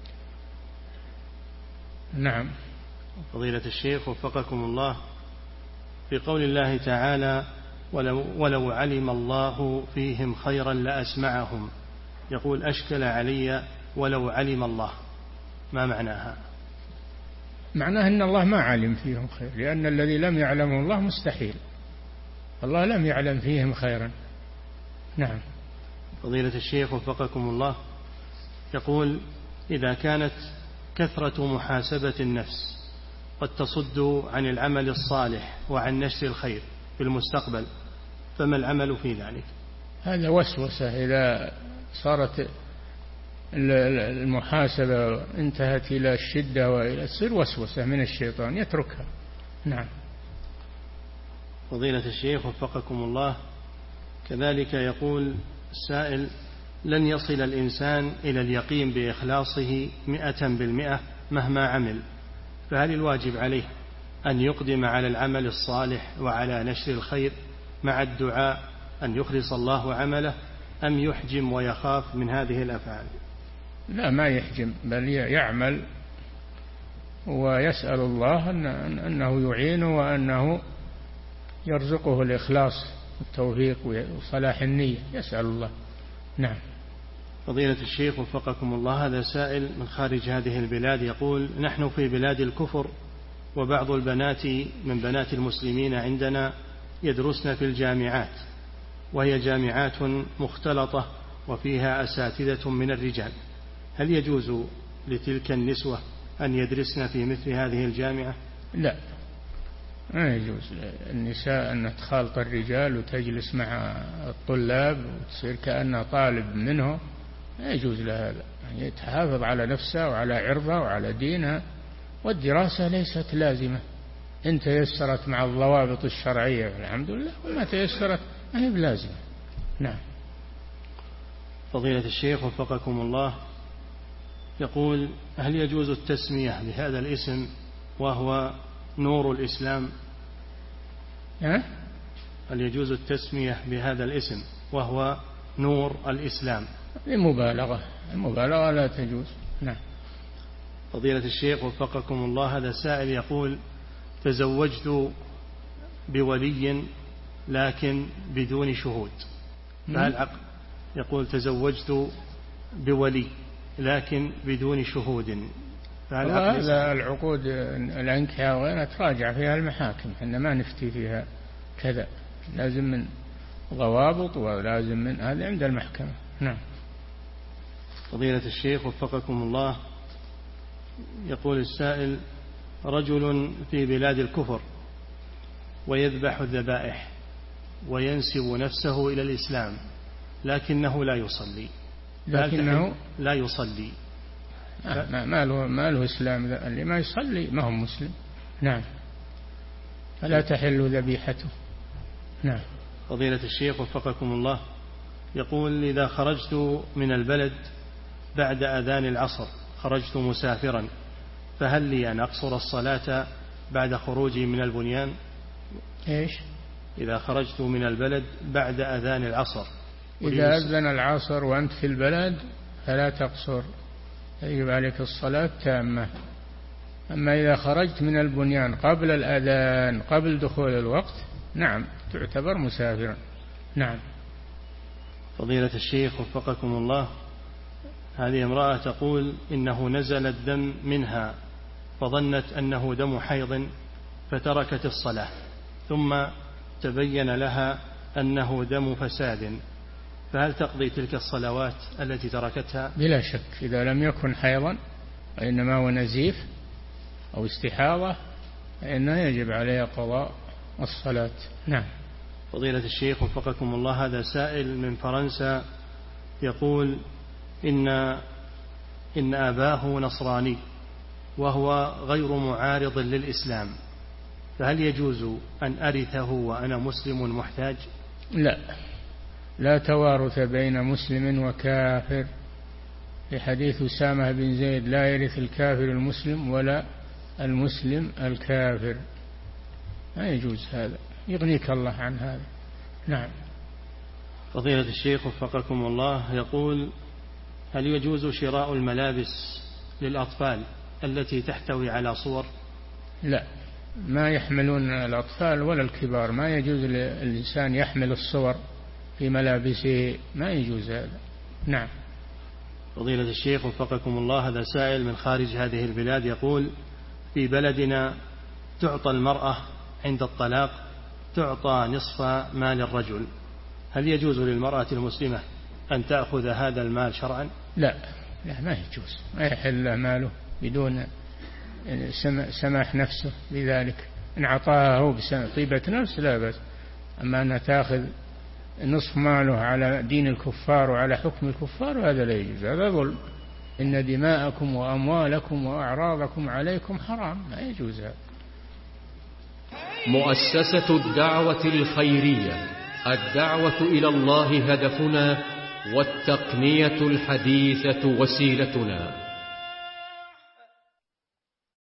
S3: نعم.
S2: فضيلة الشيخ وفقكم الله، في قول الله تعالى: ولو, ولو علم الله فيهم خيرا لأسمعهم، يقول: أشكل علي ولو علم الله، ما معناها؟
S3: معناه أن الله ما علم فيهم خير، لأن الذي لم يعلمه الله مستحيل. الله لم يعلم فيهم خيرا. نعم.
S2: فضيلة الشيخ وفقكم الله يقول: إذا كانت كثرة محاسبة النفس قد تصد عن العمل الصالح وعن نشر الخير في المستقبل، فما العمل في ذلك؟
S3: هذا وسوسة. إذا صارت المحاسبة انتهت إلى الشدة وإلى تصير وسوسة من الشيطان، يتركها. نعم.
S2: فضيلة الشيخ وفقكم الله كذلك يقول السائل: لن يصل الإنسان إلى اليقين بإخلاصه مئة بالمئة مهما عمل، فهل الواجب عليه أن يقدم على العمل الصالح وعلى نشر الخير مع الدعاء أن يخلص الله عمله، أم يحجم ويخاف من هذه الأفعال؟
S3: لا، ما يحجم، بل يعمل ويسأل الله أنه يعينه وأنه يرزقه الإخلاص والتوفيق وصلاح النية، يسأل الله. نعم.
S2: فضيلة الشيخ وفقكم الله، هذا سائل من خارج هذه البلاد يقول: نحن في بلاد الكفر، وبعض البنات من بنات المسلمين عندنا يدرسن في الجامعات، وهي جامعات مختلطة وفيها أساتذة من الرجال، هل يجوز لتلك النسوة أن يدرسن في مثل هذه الجامعة؟
S3: لا، ما يجوز النساء أن تخالط الرجال وتجلس مع الطلاب وتصير كأنها طالب منه، ما يجوز لها هذا. يعني تحافظ على نفسها وعلى عرضها وعلى دينها، والدراسة ليست لازمة. إن تيسرت مع الضوابط الشرعية الحمد لله، وما تيسرت ما هي بلازمة. نعم.
S2: فضيلة الشيخ وفقكم الله يقول: هل يجوز التسمية بهذا الاسم وهو نور الإسلام؟
S3: أه؟
S2: هل يجوز التسمية بهذا الاسم وهو نور الإسلام؟
S3: المبالغة المبالغة لا تجوز. نعم.
S2: فضيلة الشيخ وفقكم الله، هذا سائل يقول: تزوجت بولي لكن بدون شهود، فهل عقد؟ يقول: تزوجت بولي لكن بدون شهود، فهل عقد؟
S3: هذا العقود الأنكحة وغيرها تراجع فيها المحاكم، احنا ما نفتي فيها كذا، لازم من ضوابط ولازم من هذا عند المحكمة. نعم.
S2: فضيلة الشيخ وفقكم الله يقول السائل: رجل في بلاد الكفر ويذبح الذبائح وينسب نفسه إلى الإسلام، لكنه لا يصلي،
S3: لكنه
S2: لا يصلي
S3: آه ما له ما له إسلام، اللي ما يصلي ما هو مسلم. نعم. فلا تحل ذبيحته. نعم.
S2: فضيلة الشيخ وفقكم الله يقول: إذا خرجت من البلد بعد أذان العصر، خرجت مسافرا، فهل لي أن أقصر الصلاة بعد خروجي من البنيان؟
S3: إيش؟
S2: إذا خرجت من البلد بعد أذان العصر،
S3: إذا أذن العصر وأنت في البلد فلا تقصر، يجب عليك الصلاة تامة. أما إذا خرجت من البنيان قبل الأذان قبل دخول الوقت، نعم تعتبر مسافرا. نعم.
S2: فضيلة الشيخ وفقكم الله، هذه امرأة تقول: إنه نزل الدم منها فظنت أنه دم حيض فتركت الصلاة، ثم تبين لها أنه دم فساد، فهل تقضي تلك الصلوات التي تركتها؟
S3: بلا شك، إذا لم يكن حيضا وإنما هو نزيف أو استحاضة فإنه يجب عليه قضاء الصلاة. نعم.
S2: فضيلة الشيخ وفقكم الله، هذا سائل من فرنسا يقول إن إن أباه نصراني وهو غير معارض للإسلام، فهل يجوز أن أرثه وأنا مسلم محتاج؟
S3: لا، لا توارث بين مسلم وكافر، في حديث أسامة بن زيد لا يرث الكافر المسلم ولا المسلم الكافر، ما يجوز هذا، يغنيك الله عن هذا. نعم.
S2: فضيلة الشيخ وفقكم الله يقول هل يجوز شراء الملابس للأطفال التي تحتوي على صور؟
S3: لا، ما يحملون الأطفال ولا الكبار، ما يجوز للإنسان يحمل الصور في ملابسه، ما يجوز هذا. نعم.
S2: فضيلة الشيخ وفقكم الله، هذا سائل من خارج هذه البلاد يقول في بلدنا تعطى المرأة عند الطلاق تعطى نصف مال الرجل، هل يجوز للمرأة المسلمة أن تأخذ هذا المال شرعا؟
S3: لا، لا، ما يجوز، ما يحل ماله بدون سماح نفسه بذلك. إن عطاها هو بطيبة نفس لا بأس، أما أن تأخذ نصف ماله على دين الكفار وعلى حكم الكفار هذا لا يجوز، هذا ظلم. إن دماءكم وأموالكم وأعراضكم عليكم حرام، ما يجوز هذا.
S4: مؤسسة الدعوة الخيرية، الدعوة إلى الله هدفنا، والتقنية الحديثة وسيلتنا.